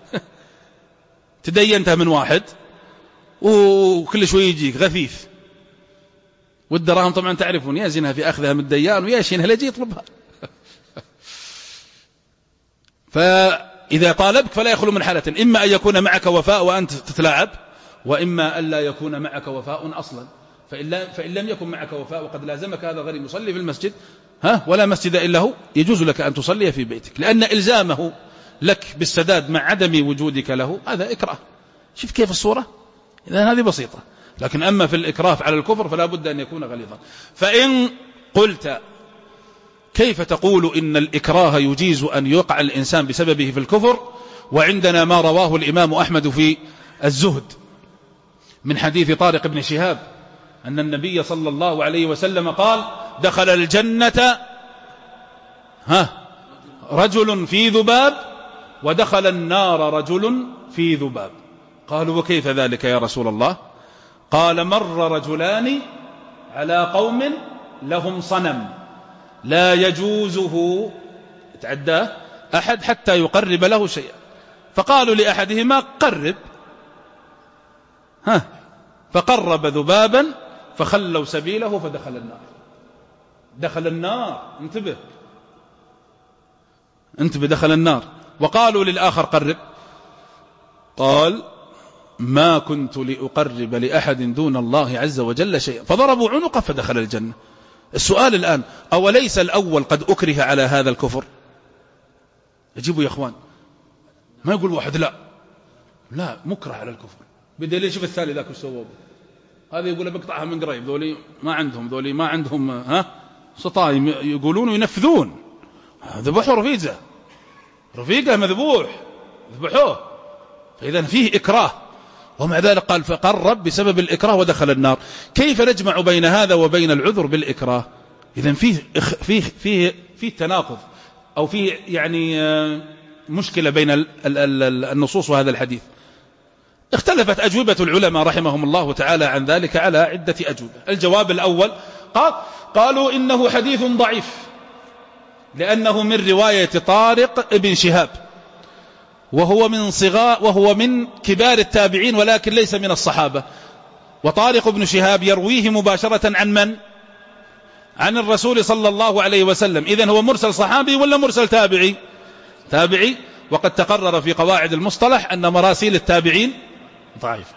تدينت من واحد وكل شوي يجيك غثيث، والدراهم طبعا تعرفون يزنها في أخذها من الديان ويشينها لجي يطلبها. فإذا طالبك فلا يخلو من حالة، إما أن يكون معك وفاء وأنت تتلاعب، وإما أن لا يكون معك وفاء أصلا. فإن, فإن لم يكن معك وفاء وقد لازمك هذا غير يصلي في المسجد ها ولا مسجد إلا هو، يجوز لك أن تصلي في بيتك، لأن إلزامه لك بالسداد مع عدم وجودك له هذا إكراه. شوف كيف الصورة؟ إذن هذه بسيطة. لكن أما في الإكراه على الكفر فلا بد أن يكون غليظا. فإن قلت كيف تقول إن الإكراه يجيز أن يقع الإنسان بسببه في الكفر، وعندنا ما رواه الإمام أحمد في الزهد من حديث طارق بن شهاب أن النبي صلى الله عليه وسلم قال دخل الجنة ها رجل في ذباب ودخل النار رجل في ذباب. قالوا وكيف ذلك يا رسول الله؟ قال مر رجلان على قوم لهم صنم لا يجوزه تعداه أحد حتى يقرب له شيئا، فقالوا لأحدهما قرب، ها فقرب ذبابا فخلوا سبيله فدخل النار. دخل النار، انتبه انتبه دخل النار. وقالوا للآخر قرب، قال ما كنت لأقرب لأحد دون الله عز وجل شيئا، فضربوا عنقه فدخل الجنة. السؤال الآن، أوليس الأول قد أكره على هذا الكفر؟ يجيبوا يا أخوان، ما يقول واحد لا لا مكره على الكفر بدليل شوف الثاني ذاك السواب هذا يقول بقطعها من قريب، ذولي ما عندهم ذولي ما عندهم ها سطايم يقولون وينفذون. ذبحوا رفيقه رفيقه مذبوح ذبحوه، فإذا فيه إكراه، ومع ذلك قال فقرب بسبب الإكراه ودخل النار. كيف نجمع بين هذا وبين العذر بالإكراه؟ إذا فيه فيه فيه فيه تناقض أو فيه يعني مشكلة بين النصوص وهذا الحديث. اختلفت أجوبة العلماء رحمهم الله تعالى عن ذلك على عدة أجوبة. الجواب الأول قال قالوا إنه حديث ضعيف لأنه من رواية طارق بن شهاب، وهو من صغار وهو من كبار التابعين ولكن ليس من الصحابة. وطارق بن شهاب يرويه مباشرة عن من؟ عن الرسول صلى الله عليه وسلم. إذن هو مرسل صحابي ولا مرسل تابعي؟ تابعي. وقد تقرر في قواعد المصطلح أن مراسيل التابعين ضعيفة.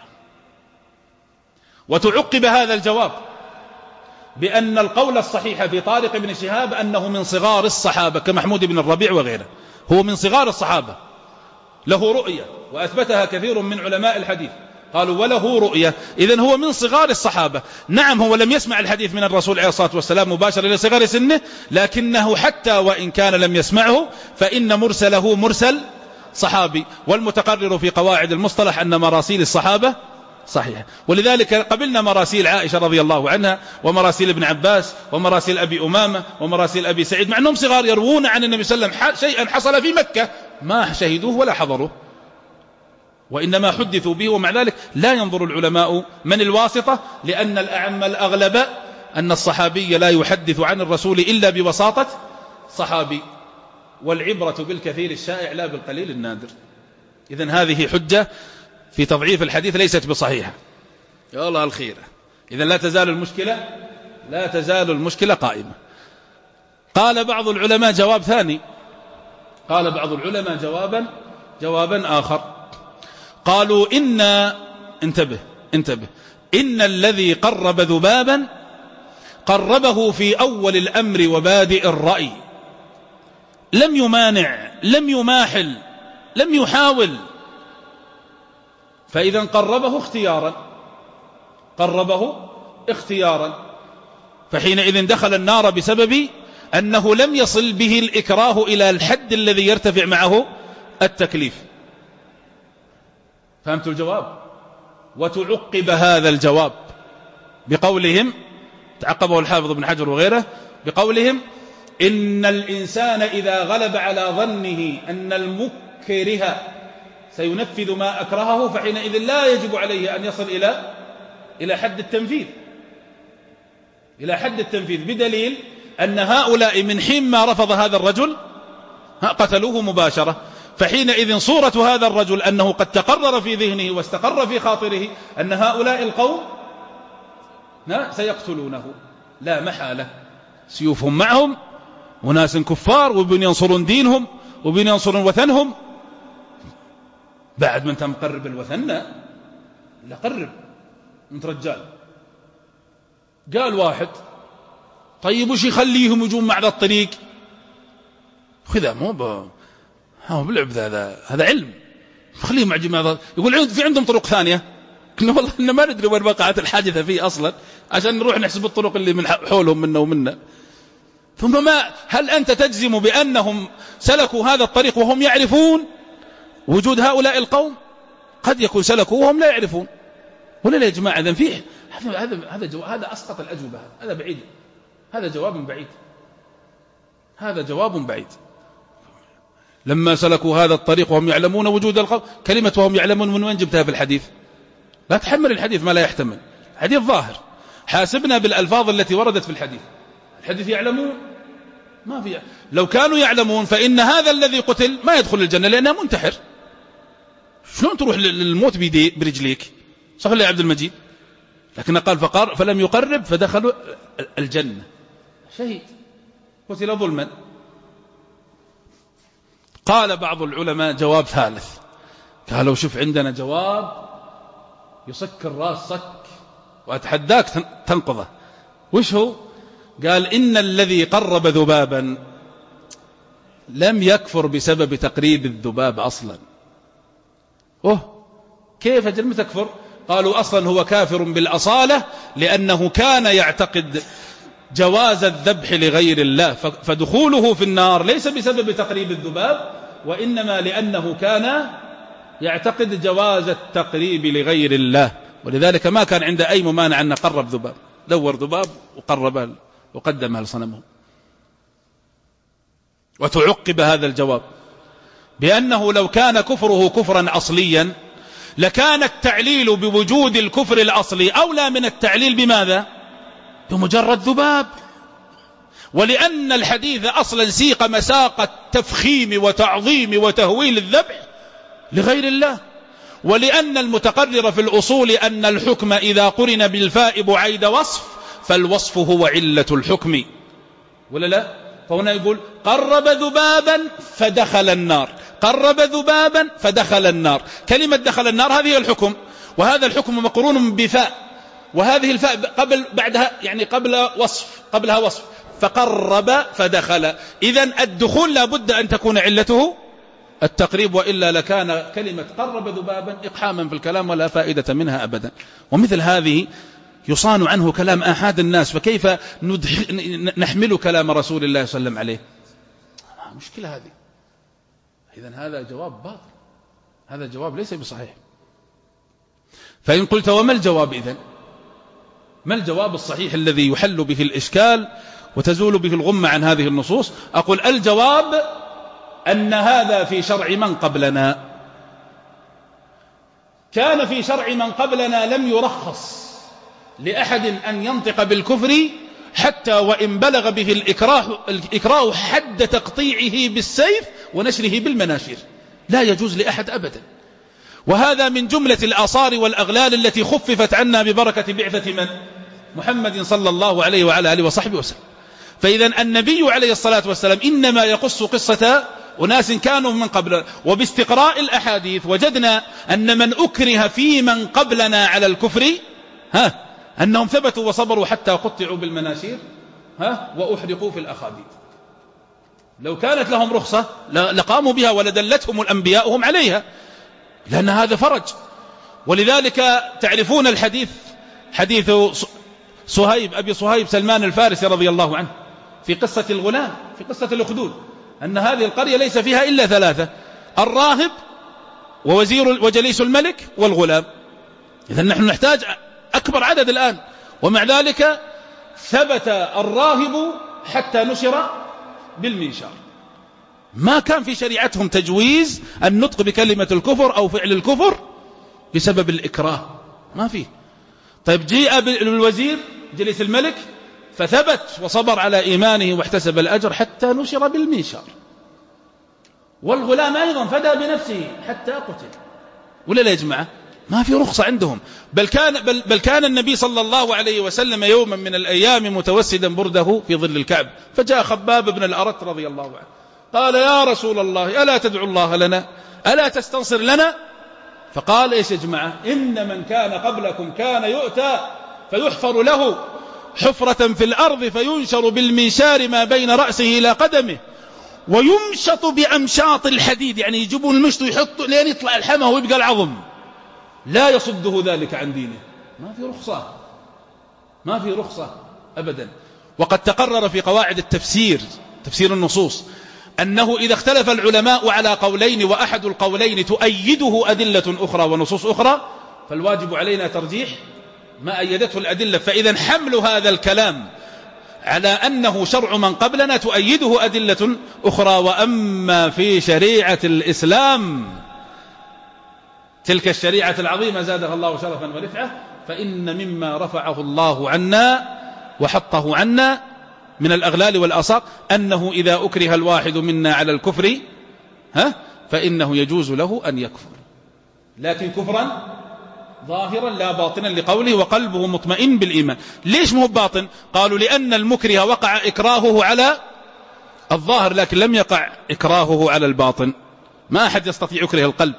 وتعقب هذا الجواب بأن القول الصحيح في طارق بن شهاب أنه من صغار الصحابة كمحمود بن الربيع وغيره، هو من صغار الصحابة، له رؤية وأثبتها كثير من علماء الحديث، قالوا وله رؤية، إذن هو من صغار الصحابة. نعم هو لم يسمع الحديث من الرسول عليه الصلاة والسلام مباشرة لصغر سنه، لكنه حتى وإن كان لم يسمعه فإن مرسله مرسل صحابي. والمتقرر في قواعد المصطلح أن مراسيل الصحابة صحيح. ولذلك قبلنا مراسيل عائشة رضي الله عنها ومراسيل ابن عباس ومراسيل أبي أمامة ومراسيل أبي سعيد، مع أنهم صغار يروون عن النبي صلى الله عليه وسلم شيئا حصل في مكة ما شهدوه ولا حضروه، وإنما حدثوا به. ومع ذلك لا ينظر العلماء من الواسطة، لأن الأعم الأغلب أن الصحابي لا يحدث عن الرسول إلا بوساطة صحابي، والعبرة بالكثير الشائع لا بالقليل النادر. إذن هذه حجة في تضعيف الحديث ليست بصحيحة. يا الله الخير. إذن لا تزال المشكلة لا تزال المشكلة قائمة. قال بعض العلماء جواب ثاني، قال بعض العلماء جوابا جوابا آخر، قالوا إن انتبه انتبه إن الذي قرب ذبابا قربه في أول الأمر وبادئ الرأي، لم يمانع لم يماحل لم يحاول. فإذا قربه اختيارا، قربه اختيارا، فحينئذ دخل النار بسبب أنه لم يصل به الإكراه إلى الحد الذي يرتفع معه التكليف. فهمت الجواب؟ وتعقب هذا الجواب بقولهم، تعقبه الحافظ ابن حجر وغيره بقولهم: إن الإنسان إذا غلب على ظنه أن المكره سينفذ ما أكرهه فحينئذ لا يجب عليه أن يصل إلى إلى حد التنفيذ، إلى حد التنفيذ، بدليل أن هؤلاء من حين ما رفض هذا الرجل قتلوه مباشرة. فحينئذ صورة هذا الرجل أنه قد تقرر في ذهنه واستقر في خاطره أن هؤلاء القوم سيقتلونه لا محالة، سيوفهم معهم، وناس كفار وبين ينصرون دينهم وبين ينصرون وثنهم. بعد ما انت مقرب الوثن لا قرب انت رجال. قال واحد: طيب وش يخليهم يجون مع ذا الطريق؟ خذها مو ب... ها بالعب، هذا هذا علم، خليهم مع جماعة. يقول في عندهم طرق ثانية. قلنا والله إن ما ندري وين وقعت الحادثة فيه أصلا عشان نروح نحسب الطرق اللي من حولهم منا ومنا. ثم ما هل أنت تجزم بأنهم سلكوا هذا الطريق وهم يعرفون وجود هؤلاء القوم؟ قد يكون سلكوا وهم لا يعرفون. ولا لا يا جماعة إذن فيه هذا هذا هذا هذا أسقط الأجوبة، هذا بعيد، هذا جواب بعيد، هذا جواب بعيد. لما سلكوا هذا الطريق وهم يعلمون وجود القوم، كلمة وهم يعلمون من وين جبتها في الحديث؟ لا تحمل الحديث ما لا يحتمل، حديث ظاهر، حاسبنا بالألفاظ التي وردت في الحديث. الحديث يعلمون ما في، لو كانوا يعلمون فإن هذا الذي قتل ما يدخل الجنة لأنه منتحر. شلون تروح للموت بيدي برجليك؟ صح ولا يا عبد المجيد؟ لكن قال فقار فلم يقرب فدخلوا الجنة، شهيد قتل ظلما. قال بعض العلماء جواب ثالث، قالوا شوف عندنا جواب يصك الراس صك وأتحداك تنقضه. وش هو؟ قال إن الذي قرب ذبابا لم يكفر بسبب تقريب الذباب أصلا. أوه كيف أجل تكفر؟ قالوا أصلا هو كافر بالأصالة لأنه كان يعتقد جواز الذبح لغير الله، فدخوله في النار ليس بسبب تقريب الذباب وإنما لأنه كان يعتقد جواز التقريب لغير الله، ولذلك ما كان عنده أي ممانع أن قرب ذباب، دور ذباب وقربه وقدمها لصنمه. وتعقب هذا الجواب بأنه لو كان كفره كفرا أصليا لكان التعليل بوجود الكفر الأصلي أولى من التعليل بماذا؟ بمجرد ذباب. ولأن الحديث أصلا سيق مساق التفخيم وتعظيم وتهويل الذبح لغير الله، ولأن المتقرر في الأصول أن الحكم إذا قرن بالفاء بعيد وصف فالوصف هو علة الحكم، ولا لا؟ فهنا يقول قرب ذبابا فدخل النار، قرب ذبابا فدخل النار. كلمة دخل النار هذه الحكم، وهذا الحكم مقرون بفاء، وهذه الفاء قبل بعدها يعني قبل وصف، قبلها وصف، فقرب فدخل. إذن الدخول لا بد أن تكون علته التقريب، وإلا لكان كلمة قرب ذبابا إقحاما في الكلام ولا فائدة منها أبدا. ومثل هذه يصان عنه كلام أحد الناس، فكيف نحمل كلام رسول الله صلى الله عليه وسلم عليه؟ مشكلة هذه. إذن هذا جواب باطل، هذا جواب ليس بصحيح. فإن قلت وما الجواب إذن؟ ما الجواب الصحيح الذي يحل به الإشكال وتزول به الغمة عن هذه النصوص؟ أقول الجواب أن هذا في شرع من قبلنا، كان في شرع من قبلنا لم يرخص لأحد أن ينطق بالكفر حتى وإن بلغ به الإكراه, الإكراه حد تقطيعه بالسيف ونشره بالمناشير، لا يجوز لأحد أبدا. وهذا من جملة الآثار والأغلال التي خففت عنا ببركة بعثة من؟ محمد صلى الله عليه وعلى آله وصحبه وسلم. فإذا النبي عليه الصلاة والسلام إنما يقص قصة أناس كانوا من قبل، وباستقراء الأحاديث وجدنا أن من أكره في من قبلنا على الكفر ها أنهم ثبتوا وصبروا حتى قطعوا بالمناشير ها وأحرقوا في الأخاديد. لو كانت لهم رخصة لقاموا بها ولدلتهم الأنبياء هم عليها، لأن هذا فرج. ولذلك تعرفون الحديث، حديث صهيب أبي صهيب سلمان الفارسي رضي الله عنه في قصة الغلام، في قصة الأخدود، أن هذه القرية ليس فيها إلا ثلاثة: الراهب ووزير وجليس الملك والغلام. إذن نحن نحتاج أكبر عدد الآن، ومع ذلك ثبت الراهب حتى نشر بالمنشار. ما كان في شريعتهم تجويز النطق بكلمة الكفر أو فعل الكفر بسبب الإكراه، ما فيه. طيب جيء بالوزير جليس الملك فثبت وصبر على إيمانه واحتسب الأجر حتى نشر بالمنشار. والغلام أيضا فدى بنفسه حتى قتل. ولا لا يا جماعة؟ ما في رخصة عندهم. بل كان, بل, بل كان النبي صلى الله عليه وسلم يوما من الأيام متوسدا برده في ظل الكعب، فجاء خباب بن الأرت رضي الله عنه قال: يا رسول الله ألا تدعو الله لنا، ألا تستنصر لنا؟ فقال: إيش يا جماعة؟ إن من كان قبلكم كان يؤتى فيحفر له حفرة في الأرض فينشر بالمنشار ما بين رأسه إلى قدمه ويمشط بأمشاط الحديد، يعني يجيبون المشط ويحطوا لين يطلع الحمى ويبقى العظم، لا يصده ذلك عن دينه. ما في رخصة، ما في رخصة أبدا. وقد تقرر في قواعد التفسير، تفسير النصوص، أنه إذا اختلف العلماء على قولين وأحد القولين تؤيده أدلة أخرى ونصوص أخرى، فالواجب علينا ترجيح ما أيدته الأدلة. فإذا حمل هذا الكلام على أنه شرع من قبلنا تؤيده أدلة أخرى. وأما في شريعة الإسلام تلك الشريعة العظيمة زادها الله شرفا ورفعة، فإن مما رفعه الله عنا وحطه عنا من الأغلال والأصاق أنه إذا أكره الواحد منا على الكفر ها فإنه يجوز له أن يكفر، لكن كفرا ظاهرا لا باطنا، لقوله وقلبه مطمئن بالإيمان. ليش مو باطن؟ قالوا لأن المكره وقع إكراهه على الظاهر لكن لم يقع إكراهه على الباطن. ما أحد يستطيع يكره القلب،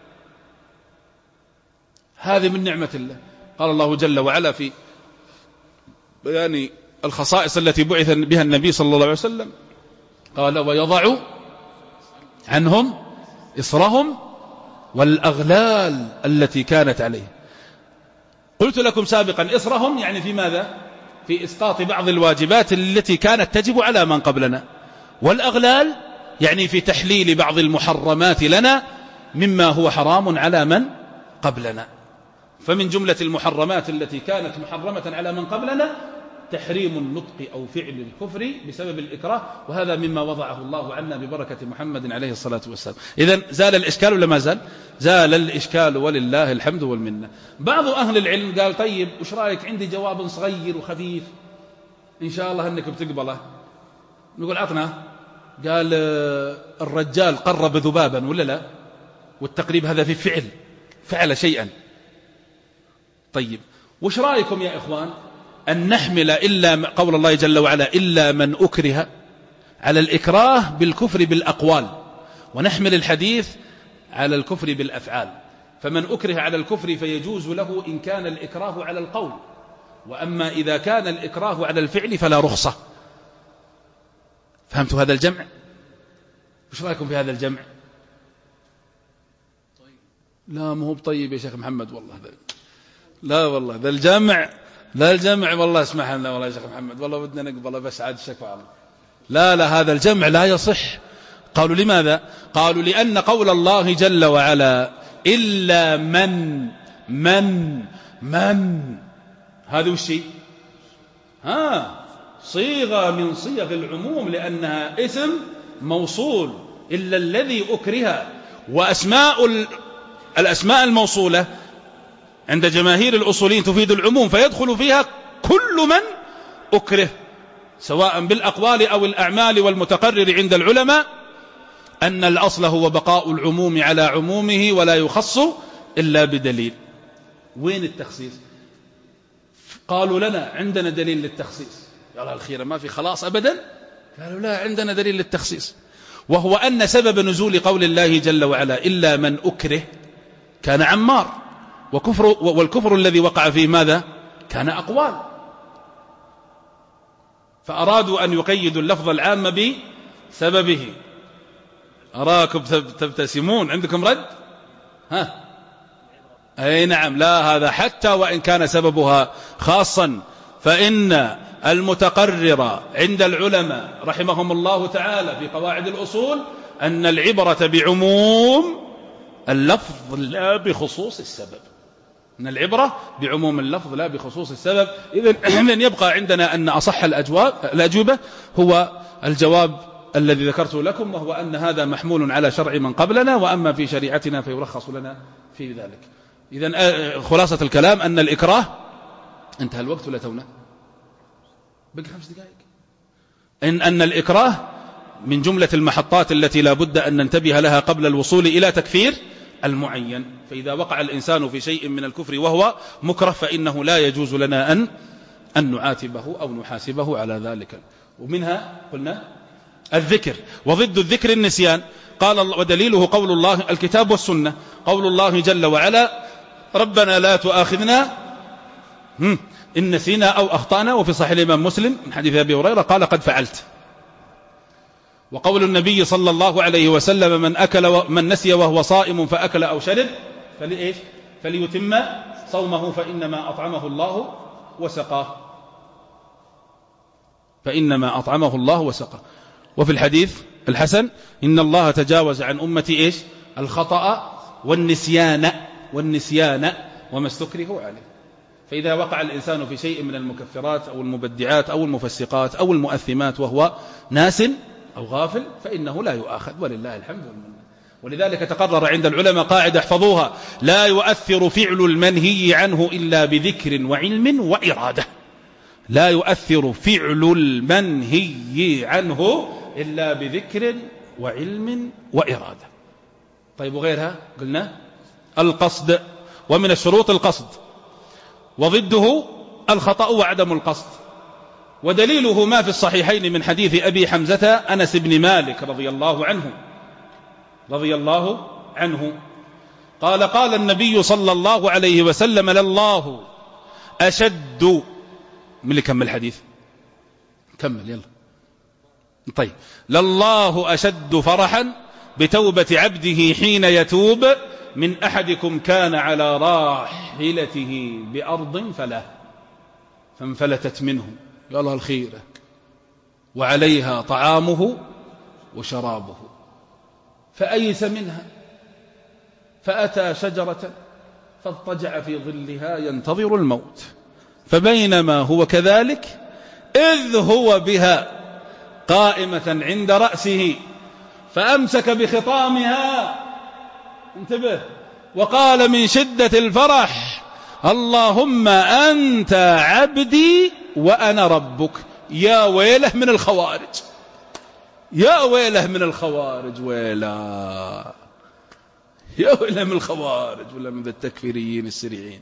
هذه من نعمة الله. قال الله جل وعلا في بيان الخصائص التي بعث بها النبي صلى الله عليه وسلم، قال: ويضع عنهم إصرهم والأغلال التي كانت عليه. قلت لكم سابقا إصرهم يعني في ماذا؟ في إسقاط بعض الواجبات التي كانت تجب على من قبلنا، والأغلال يعني في تحليل بعض المحرمات لنا مما هو حرام على من قبلنا. فمن جملة المحرمات التي كانت محرمة على من قبلنا تحريم النطق أو فعل الكفر بسبب الإكراه، وهذا مما وضعه الله عنا ببركة محمد عليه الصلاة والسلام. إذن زال الإشكال ولا ما زال؟ زال الإشكال ولله الحمد والمنة. بعض أهل العلم قال: طيب وش رأيك عندي جواب صغير وخفيف إن شاء الله أنك بتقبله؟ نقول عطنا. قال: الرجال قرب ذبابا ولا لا؟ والتقريب هذا في فعل، فعل شيئا. طيب وش رأيكم يا إخوان أن نحمل إلا قول الله جل وعلا إلا من أكره على الإكراه بالكفر بالأقوال، ونحمل الحديث على الكفر بالأفعال؟ فمن أكره على الكفر فيجوز له إن كان الإكراه على القول، وأما إذا كان الإكراه على الفعل فلا رخصة. فهمتوا هذا الجمع؟ وش رأيكم في هذا الجمع؟ لا مو بطيب يا شيخ محمد والله ذا. لا والله ذا الجمع، لا الجمع والله اسمح لنا والله يا شيخ محمد والله بدنا نقبله بس عاد الشكوى الله. لا لا هذا الجمع لا يصح. قالوا لماذا؟ قالوا لأن قول الله جل وعلا إلا من من من هذا وشي ها صيغة من صيغ العموم لأنها اسم موصول، إلا الذي أكره. وأسماء الأسماء الموصولة عند جماهير الأصولين تفيد العموم، فيدخل فيها كل من أكره سواء بالأقوال أو الأعمال. والمتقرر عند العلماء أن الأصل هو بقاء العموم على عمومه ولا يخص إلا بدليل. وين التخصيص؟ قالوا لنا عندنا دليل للتخصيص. يا الله الخير ما في خلاص أبدا. قالوا لا عندنا دليل للتخصيص، وهو أن سبب نزول قول الله جل وعلا إلا من أكره كان عمار، وكفر والكفر الذي وقع فيه ماذا؟ كان أقوال. فأرادوا أن يقيدوا اللفظ العام سببه. أراكم تبتسمون، عندكم رد؟ ها؟ أي نعم. لا، هذا حتى وإن كان سببها خاصا، فإن المتقرر عند العلماء رحمهم الله تعالى في قواعد الأصول أن العبرة بعموم اللفظ لا بخصوص السبب. أن العبرة بعموم اللفظ لا بخصوص السبب. إذن يبقى عندنا أن أصح الأجواب الأجوبة هو الجواب الذي ذكرته لكم، وهو أن هذا محمول على شرع من قبلنا، وأما في شريعتنا فيرخص لنا في ذلك. إذن خلاصة الكلام أن الإكراه، انتهى الوقت ولا تونا؟ بقي خمس دقائق. إن أن الإكراه من جملة المحطات التي لا بد أن ننتبه لها قبل الوصول إلى تكفير المعين. فإذا وقع الإنسان في شيء من الكفر وهو مكره فإنه لا يجوز لنا أن أن نعاتبه أو نحاسبه على ذلك. ومنها قلنا الذكر، وضد الذكر النسيان. قال الله ودليله قول الله الكتاب والسنة، قول الله جل وعلا ربنا لا تؤاخذنا إن نسينا أو أخطأنا، وفي صحيح الإمام مسلم من حديث أبي هريرة قال قد فعلت. وقول النبي صلى الله عليه وسلم من أكل و... من نسي وهو صائم فأكل أو شرب فلإيش فليتم صومه فإنما أطعمه الله وسقاه، فإنما أطعمه الله وسقاه. وفي الحديث الحسن إن الله تجاوز عن أمتي إيش الخطأ والنسيان والنسيان وما استكرهوا عليه. فإذا وقع الإنسان في شيء من المكفرات أو المبدعات أو المفسقات أو المؤثمات وهو ناس أو غافل فإنه لا يؤاخذ، ولله الحمد والمنة. ولذلك تقرر عند العلماء قاعدة احفظوها: لا يؤثر فعل المنهي عنه إلا بذكر وعلم وإرادة. لا يؤثر فعل المنهي عنه إلا بذكر وعلم وإرادة. طيب وغيرها قلنا القصد، ومن الشروط القصد، وضده الخطأ وعدم القصد. ودليله ما في الصحيحين من حديث أبي حمزة أنس بن مالك رضي الله عنه رضي الله عنه قال قال النبي صلى الله عليه وسلم لله أشد من اللي كمل الحديث كمل يلا طيب لله أشد فرحا بتوبة عبده حين يتوب من أحدكم كان على راحلته بأرض فلا فانفلتت منه يا الله الخيرة وعليها طعامه وشرابه فأيس منها فأتى شجرة فاضطجع في ظلها ينتظر الموت فبينما هو كذلك إذ هو بها قائمة عند رأسه فأمسك بخطامها انتبه وقال من شدة الفرح اللهم أنت عبدي وأنا ربك. يا ويله من الخوارج، يا ويله من الخوارج، ويلا يا ويله من الخوارج ولا من التكفيريين السريعين.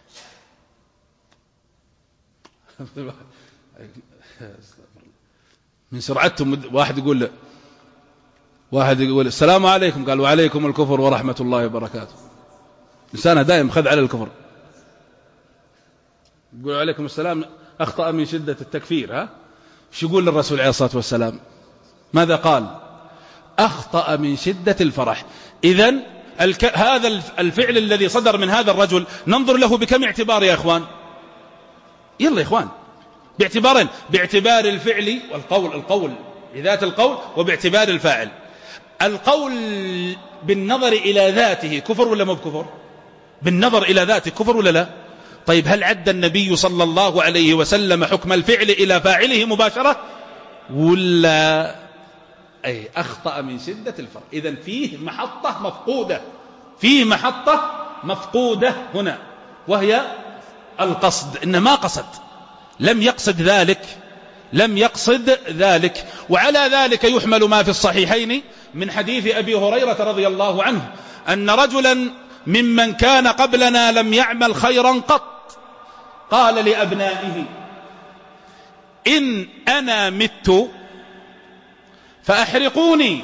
من سرعتهم واحد يقول واحد يقول السلام عليكم قال وعليكم الكفر ورحمة الله وبركاته. لسانه دائم خذ على الكفر، يقول عليكم السلام أخطأ من شدة التكفير. ها شو يقول للرسول عليه الصلاة والسلام؟ ماذا قال؟ أخطأ من شدة الفرح. إذن الك... هذا الفعل الذي صدر من هذا الرجل ننظر له بكم اعتبار يا إخوان؟ يلا يا إخوان باعتبارين: باعتبار الفعل والقول، القول بذات القول، وباعتبار الفاعل. القول بالنظر إلى ذاته كفر ولا مو بكفر؟ بالنظر إلى ذاته كفر ولا لا؟ طيب هل عد النبي صلى الله عليه وسلم حكم الفعل إلى فاعله مباشرة ولا أي أخطأ من شدة الفرح؟ إذن فيه محطة مفقودة، فيه محطة مفقودة هنا وهي القصد. إنه ما قصد، لم يقصد ذلك، لم يقصد ذلك. وعلى ذلك يحمل ما في الصحيحين من حديث أبي هريرة رضي الله عنه أن رجلا ممن كان قبلنا لم يعمل خيرا قط قال لأبنائه إن أنا مت فأحرقوني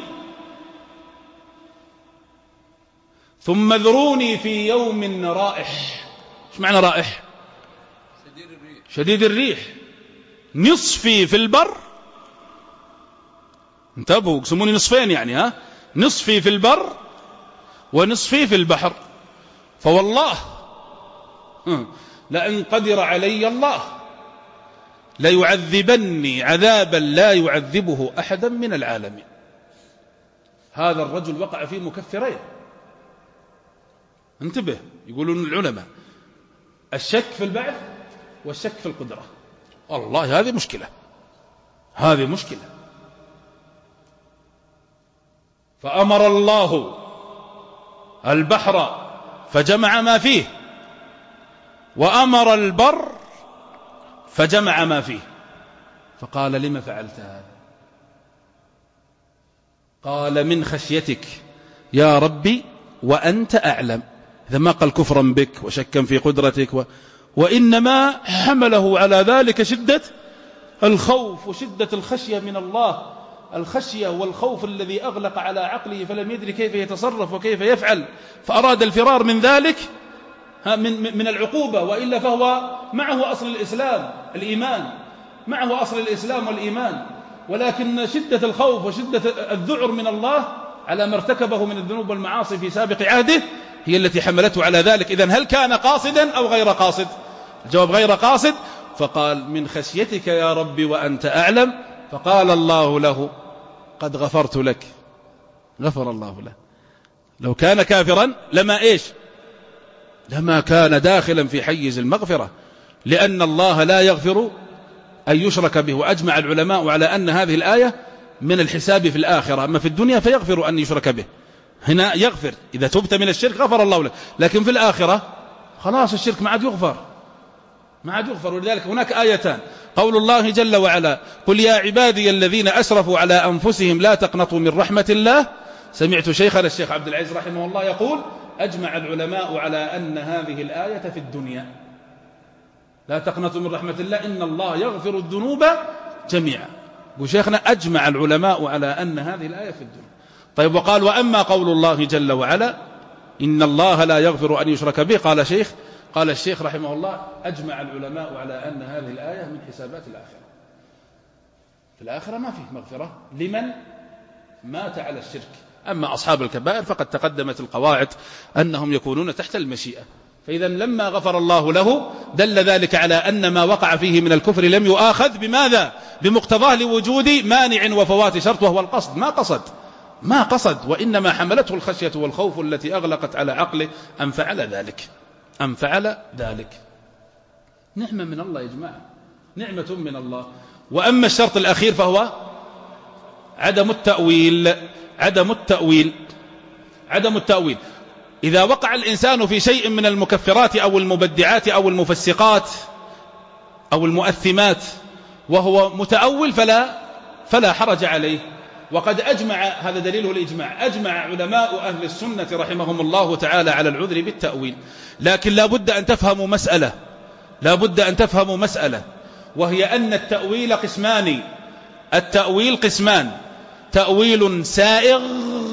ثم ذروني في يوم رائح. ايش معنى رائح؟ شديد الريح. شديد الريح. نصفي في البر انتبهوا، يقسموني نصفين يعني، ها نصفي في البر ونصفي في البحر. فوالله لئن قدر علي الله ليعذبني عذابا لا يعذبه أحدا من العالمين. هذا الرجل وقع في مكفرين. انتبه، يقولون العلماء الشك في البعث والشك في القدرة. والله هذه مشكلة، هذه مشكلة. فأمر الله البحر فجمع ما فيه، وأمر البر فجمع ما فيه. فقال لما فعلت هذا؟ قال من خشيتك يا ربي وأنت أعلم. إذا ما قال كفرا بك وشكا في قدرتك و... وإنما حمله على ذلك شدة الخوف وشدة الخشية من الله، الخشية والخوف الذي أغلق على عقله فلم يدري كيف يتصرف وكيف يفعل، فأراد الفرار من ذلك من, من العقوبة. وإلا فهو معه أصل الإسلام الإيمان، معه أصل الإسلام والإيمان، ولكن شدة الخوف وشدة الذعر من الله على ما ارتكبه من الذنوب والمعاصي في سابق عهده هي التي حملته على ذلك. إذن هل كان قاصدا أو غير قاصد؟ الجواب غير قاصد. فقال من خشيتك يا ربي وأنت أعلم. فقال الله له قد غفرت لك. غفر الله له. لو كان كافرا لما إيش؟ لما كان داخلا في حيز المغفرة، لأن الله لا يغفر أن يشرك به. وأجمع العلماء على أن هذه الآية من الحساب في الآخرة، أما في الدنيا فيغفر أن يشرك به. هنا يغفر إذا تبت من الشرك غفر الله لك، لكن في الآخرة خلاص الشرك ما عاد يغفر، ما عاد يغفر. ولذلك هناك آيتان، قول الله جل وعلا قل يا عبادي الذين أسرفوا على أنفسهم لا تقنطوا من رحمة الله. سمعت شيخنا الشيخ عبد العزيز رحمه الله يقول أجمع العلماء على أن هذه الآية في الدنيا، لا تقنطوا من رحمة الله إن الله يغفر الذنوب جميعا. وشيخنا أجمع العلماء على أن هذه الآية في الدنيا. طيب وقال وأما قول الله جل وعلا إن الله لا يغفر أن يشرك به، قال شيخ قال الشيخ رحمه الله أجمع العلماء على أن هذه الآية من حسابات الآخرة. في الآخرة ما فيه مغفرة لمن مات على الشرك. أما أصحاب الكبائر فقد تقدمت القواعد أنهم يكونون تحت المشيئة. فإذا لما غفر الله له دل ذلك على أن ما وقع فيه من الكفر لم يؤاخذ بماذا؟ بمقتضاه لوجود مانع وفوات شرط، وهو القصد. ما قصد ما قصد وإنما حملته الخشية والخوف التي أغلقت على عقله أن فعل ذلك أن فعل ذلك. نعمة من الله يا جماعة، نعمة من الله. وأما الشرط الأخير فهو عدم التأويل. عدم التأويل عدم التأويل إذا وقع الإنسان في شيء من المكفرات أو المبدعات أو المفسقات أو المؤثمات وهو متأول فلا فلا حرج عليه. وقد أجمع، هذا دليله الإجماع، أجمع علماء أهل السنة رحمهم الله تعالى على العذر بالتأويل. لكن لا بد أن تفهموا مسألة لا بد أن تفهموا مسألة وهي أن التأويل قسمان. التأويل قسمان: تأويل سائغ،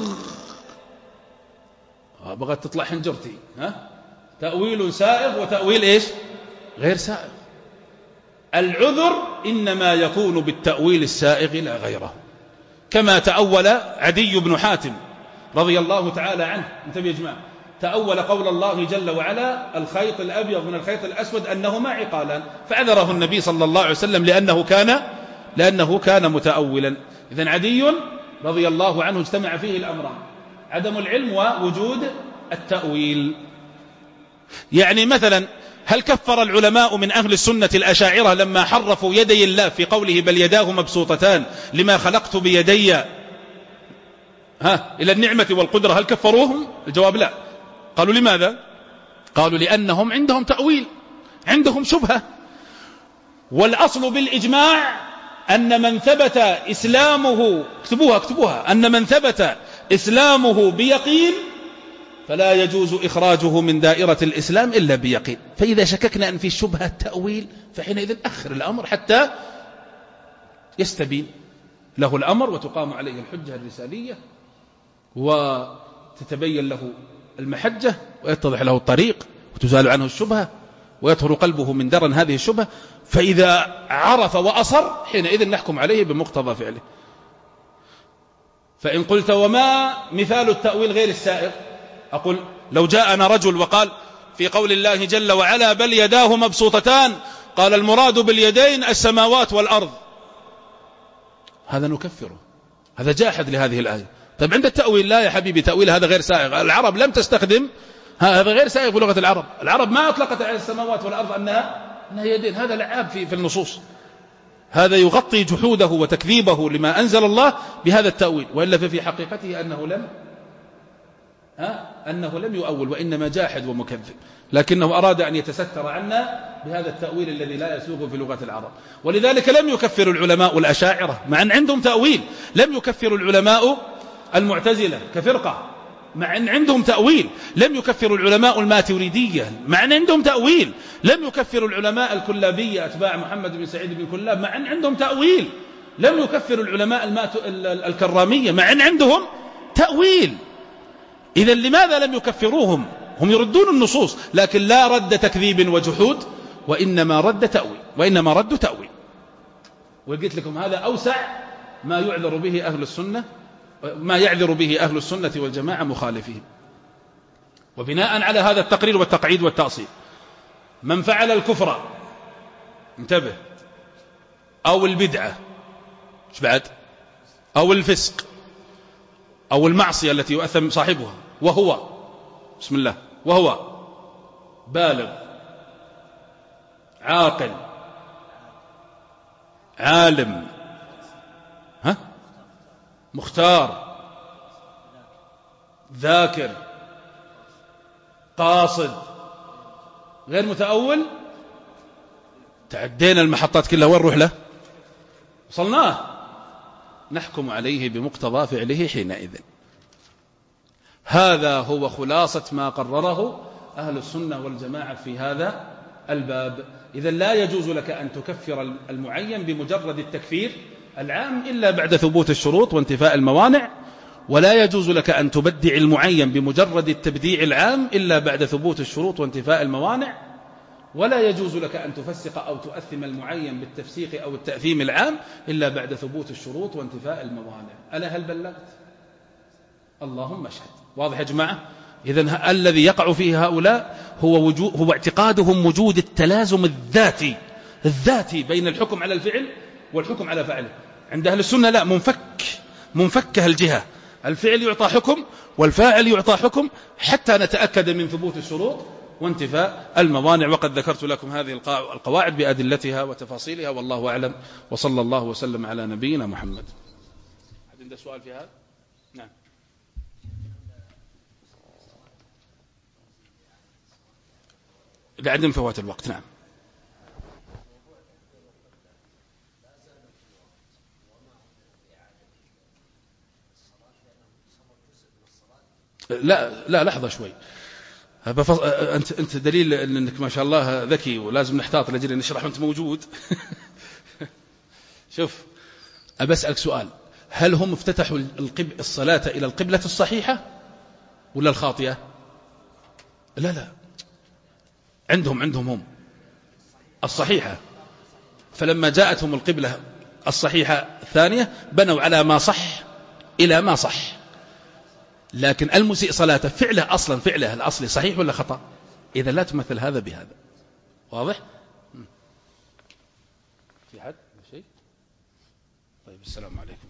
بغت تطلع حنجرتي، ها؟ تأويل سائغ وتأويل إيش؟ غير سائغ. العذر إنما يكون بالتأويل السائغ لا غيره، كما تأول عدي بن حاتم رضي الله تعالى عنه. انتبه يا جماعة، تأول قول الله جل وعلا الخيط الأبيض من الخيط الأسود أنهما عقالان، فعذره النبي صلى الله عليه وسلم لأنه كان لأنه كان متأولا. إذن عدي رضي الله عنه اجتمع فيه الأمران: عدم العلم ووجود التأويل. يعني مثلا هل كفر العلماء من أهل السنة الأشاعرة لما حرفوا يدي الله في قوله بل يداه مبسوطتان لما خلقت بيدي ها إلى النعمة والقدرة؟ هل كفروهم؟ الجواب لا. قالوا لماذا؟ قالوا لأنهم عندهم تأويل، عندهم شبهة. والأصل بالإجماع أن من ثبت إسلامه، اكتبوها اكتبوها أن من ثبت إسلامه بيقين فلا يجوز إخراجه من دائرة الإسلام إلا بيقين. فإذا شككنا أن في شبهة تأويل فحينئذ أخر الأمر حتى يستبين له الأمر وتقام عليه الحجة الرسالية وتتبين له المحجة ويتضح له الطريق وتزال عنه الشبهة ويطهر قلبه من درن هذه الشبهة. فإذا عرف وأصر حينئذ نحكم عليه بمقتضى فعله. فإن قلت وما مثال التأويل غير السائغ، أقول لو جاءنا رجل وقال في قول الله جل وعلا بل يداه مبسوطتان قال المراد باليدين السماوات والأرض، هذا نكفره، هذا جاحد لهذه الآية. طيب عند التأويل لا يا حبيبي، تأويل هذا غير سائغ، العرب لم تستخدم هذا، غير سائغ في لغة العرب، العرب ما أطلقت على السماوات والأرض أنها أنها يدين، هذا لعاب في في النصوص، هذا يغطي جحوده وتكذيبه لما أنزل الله بهذا التأويل، وإلا ففي حقيقته أنه لم ها أنه لم يؤول، وإنما جاحد ومكذب، لكنه أراد أن يتستر عنا بهذا التأويل الذي لا يسوغ في لغة العرب. ولذلك لم يكفر العلماء الأشاعرة مع أن عندهم تأويل، لم يكفر العلماء المعتزلة كفرقة مع أن عندهم تأويل، لم يكفر العلماء الماتريدية مع أن عندهم تأويل، لم يكفر العلماء الكلابية أتباع محمد بن سعيد بن كلاب مع أن عندهم تأويل، لم يكفر العلماء الكرامية مع أن عندهم تأويل. إذن لماذا لم يكفروهم؟ هم يردون النصوص لكن لا رد تكذيب وجحود، وإنما رد تأويل، وإنما رد تأويل. وقلت لكم هذا أوسع ما يعذر به أهل السنة، ما يعذر به أهل السنة والجماعة مخالفهم. وبناء على هذا التقرير والتقعيد والتأصيل، من فعل الكفر انتبه أو البدعة ايش بعد أو الفسق أو المعصية التي يؤثم صاحبها وهو بسم الله وهو بالغ عاقل عالم ها مختار ذاكر قاصد غير متأول، تعدينا المحطات كلها، وين نروح له؟ وصلناه، نحكم عليه بمقتضى فعله حينئذ. هذا هو خلاصة ما قرره أهل السنة والجماعة في هذا الباب. إذن لا يجوز لك أن تكفر المعين بمجرد التكفير العام إلا بعد ثبوت الشروط وانتفاء الموانع، ولا يجوز لك أن تبدع المعين بمجرد التبديع العام إلا بعد ثبوت الشروط وانتفاء الموانع، ولا يجوز لك أن تفسق أو تؤثم المعين بالتفسيق أو التأثيم العام إلا بعد ثبوت الشروط وانتفاء الموانع. ألا هل بلغت؟ اللهم اشهد. واضح يا جماعة؟ إذن الذي يقع فيه هؤلاء هو, وجود هو اعتقادهم وجود التلازم الذاتي الذاتي بين الحكم على الفعل والحكم على فعله. عند أهل السنة لا، منفك منفكة الجهة، الفعل يعطى حكم والفاعل يعطى حكم حتى نتأكد من ثبوت الشروط وانتفاء الموانع. وقد ذكرت لكم هذه القواعد بأدلتها وتفاصيلها، والله أعلم، وصلى الله وسلم على نبينا محمد. هل عنده سؤال في هذا؟ نعم. لعدم فوات الوقت. نعم. لا لا لحظة شوي، أنت أنت دليل أنك ما شاء الله ذكي، ولازم نحتاط لأجل نشرح وأنت موجود. شوف أبى أسألك سؤال، هل هم افتتحوا القب... الصلاة إلى القبلة الصحيحة ولا الخاطئة؟ لا لا، عندهم عندهم هم الصحيحة، فلما جاءتهم القبلة الصحيحة الثانية بنوا على ما صح إلى ما صح. لكن المسيء صلاته فعله أصلا فعله الأصلي صحيح ولا خطأ؟ إذا لا تمثل هذا بهذا. واضح؟ في حد شيء؟ طيب السلام عليكم.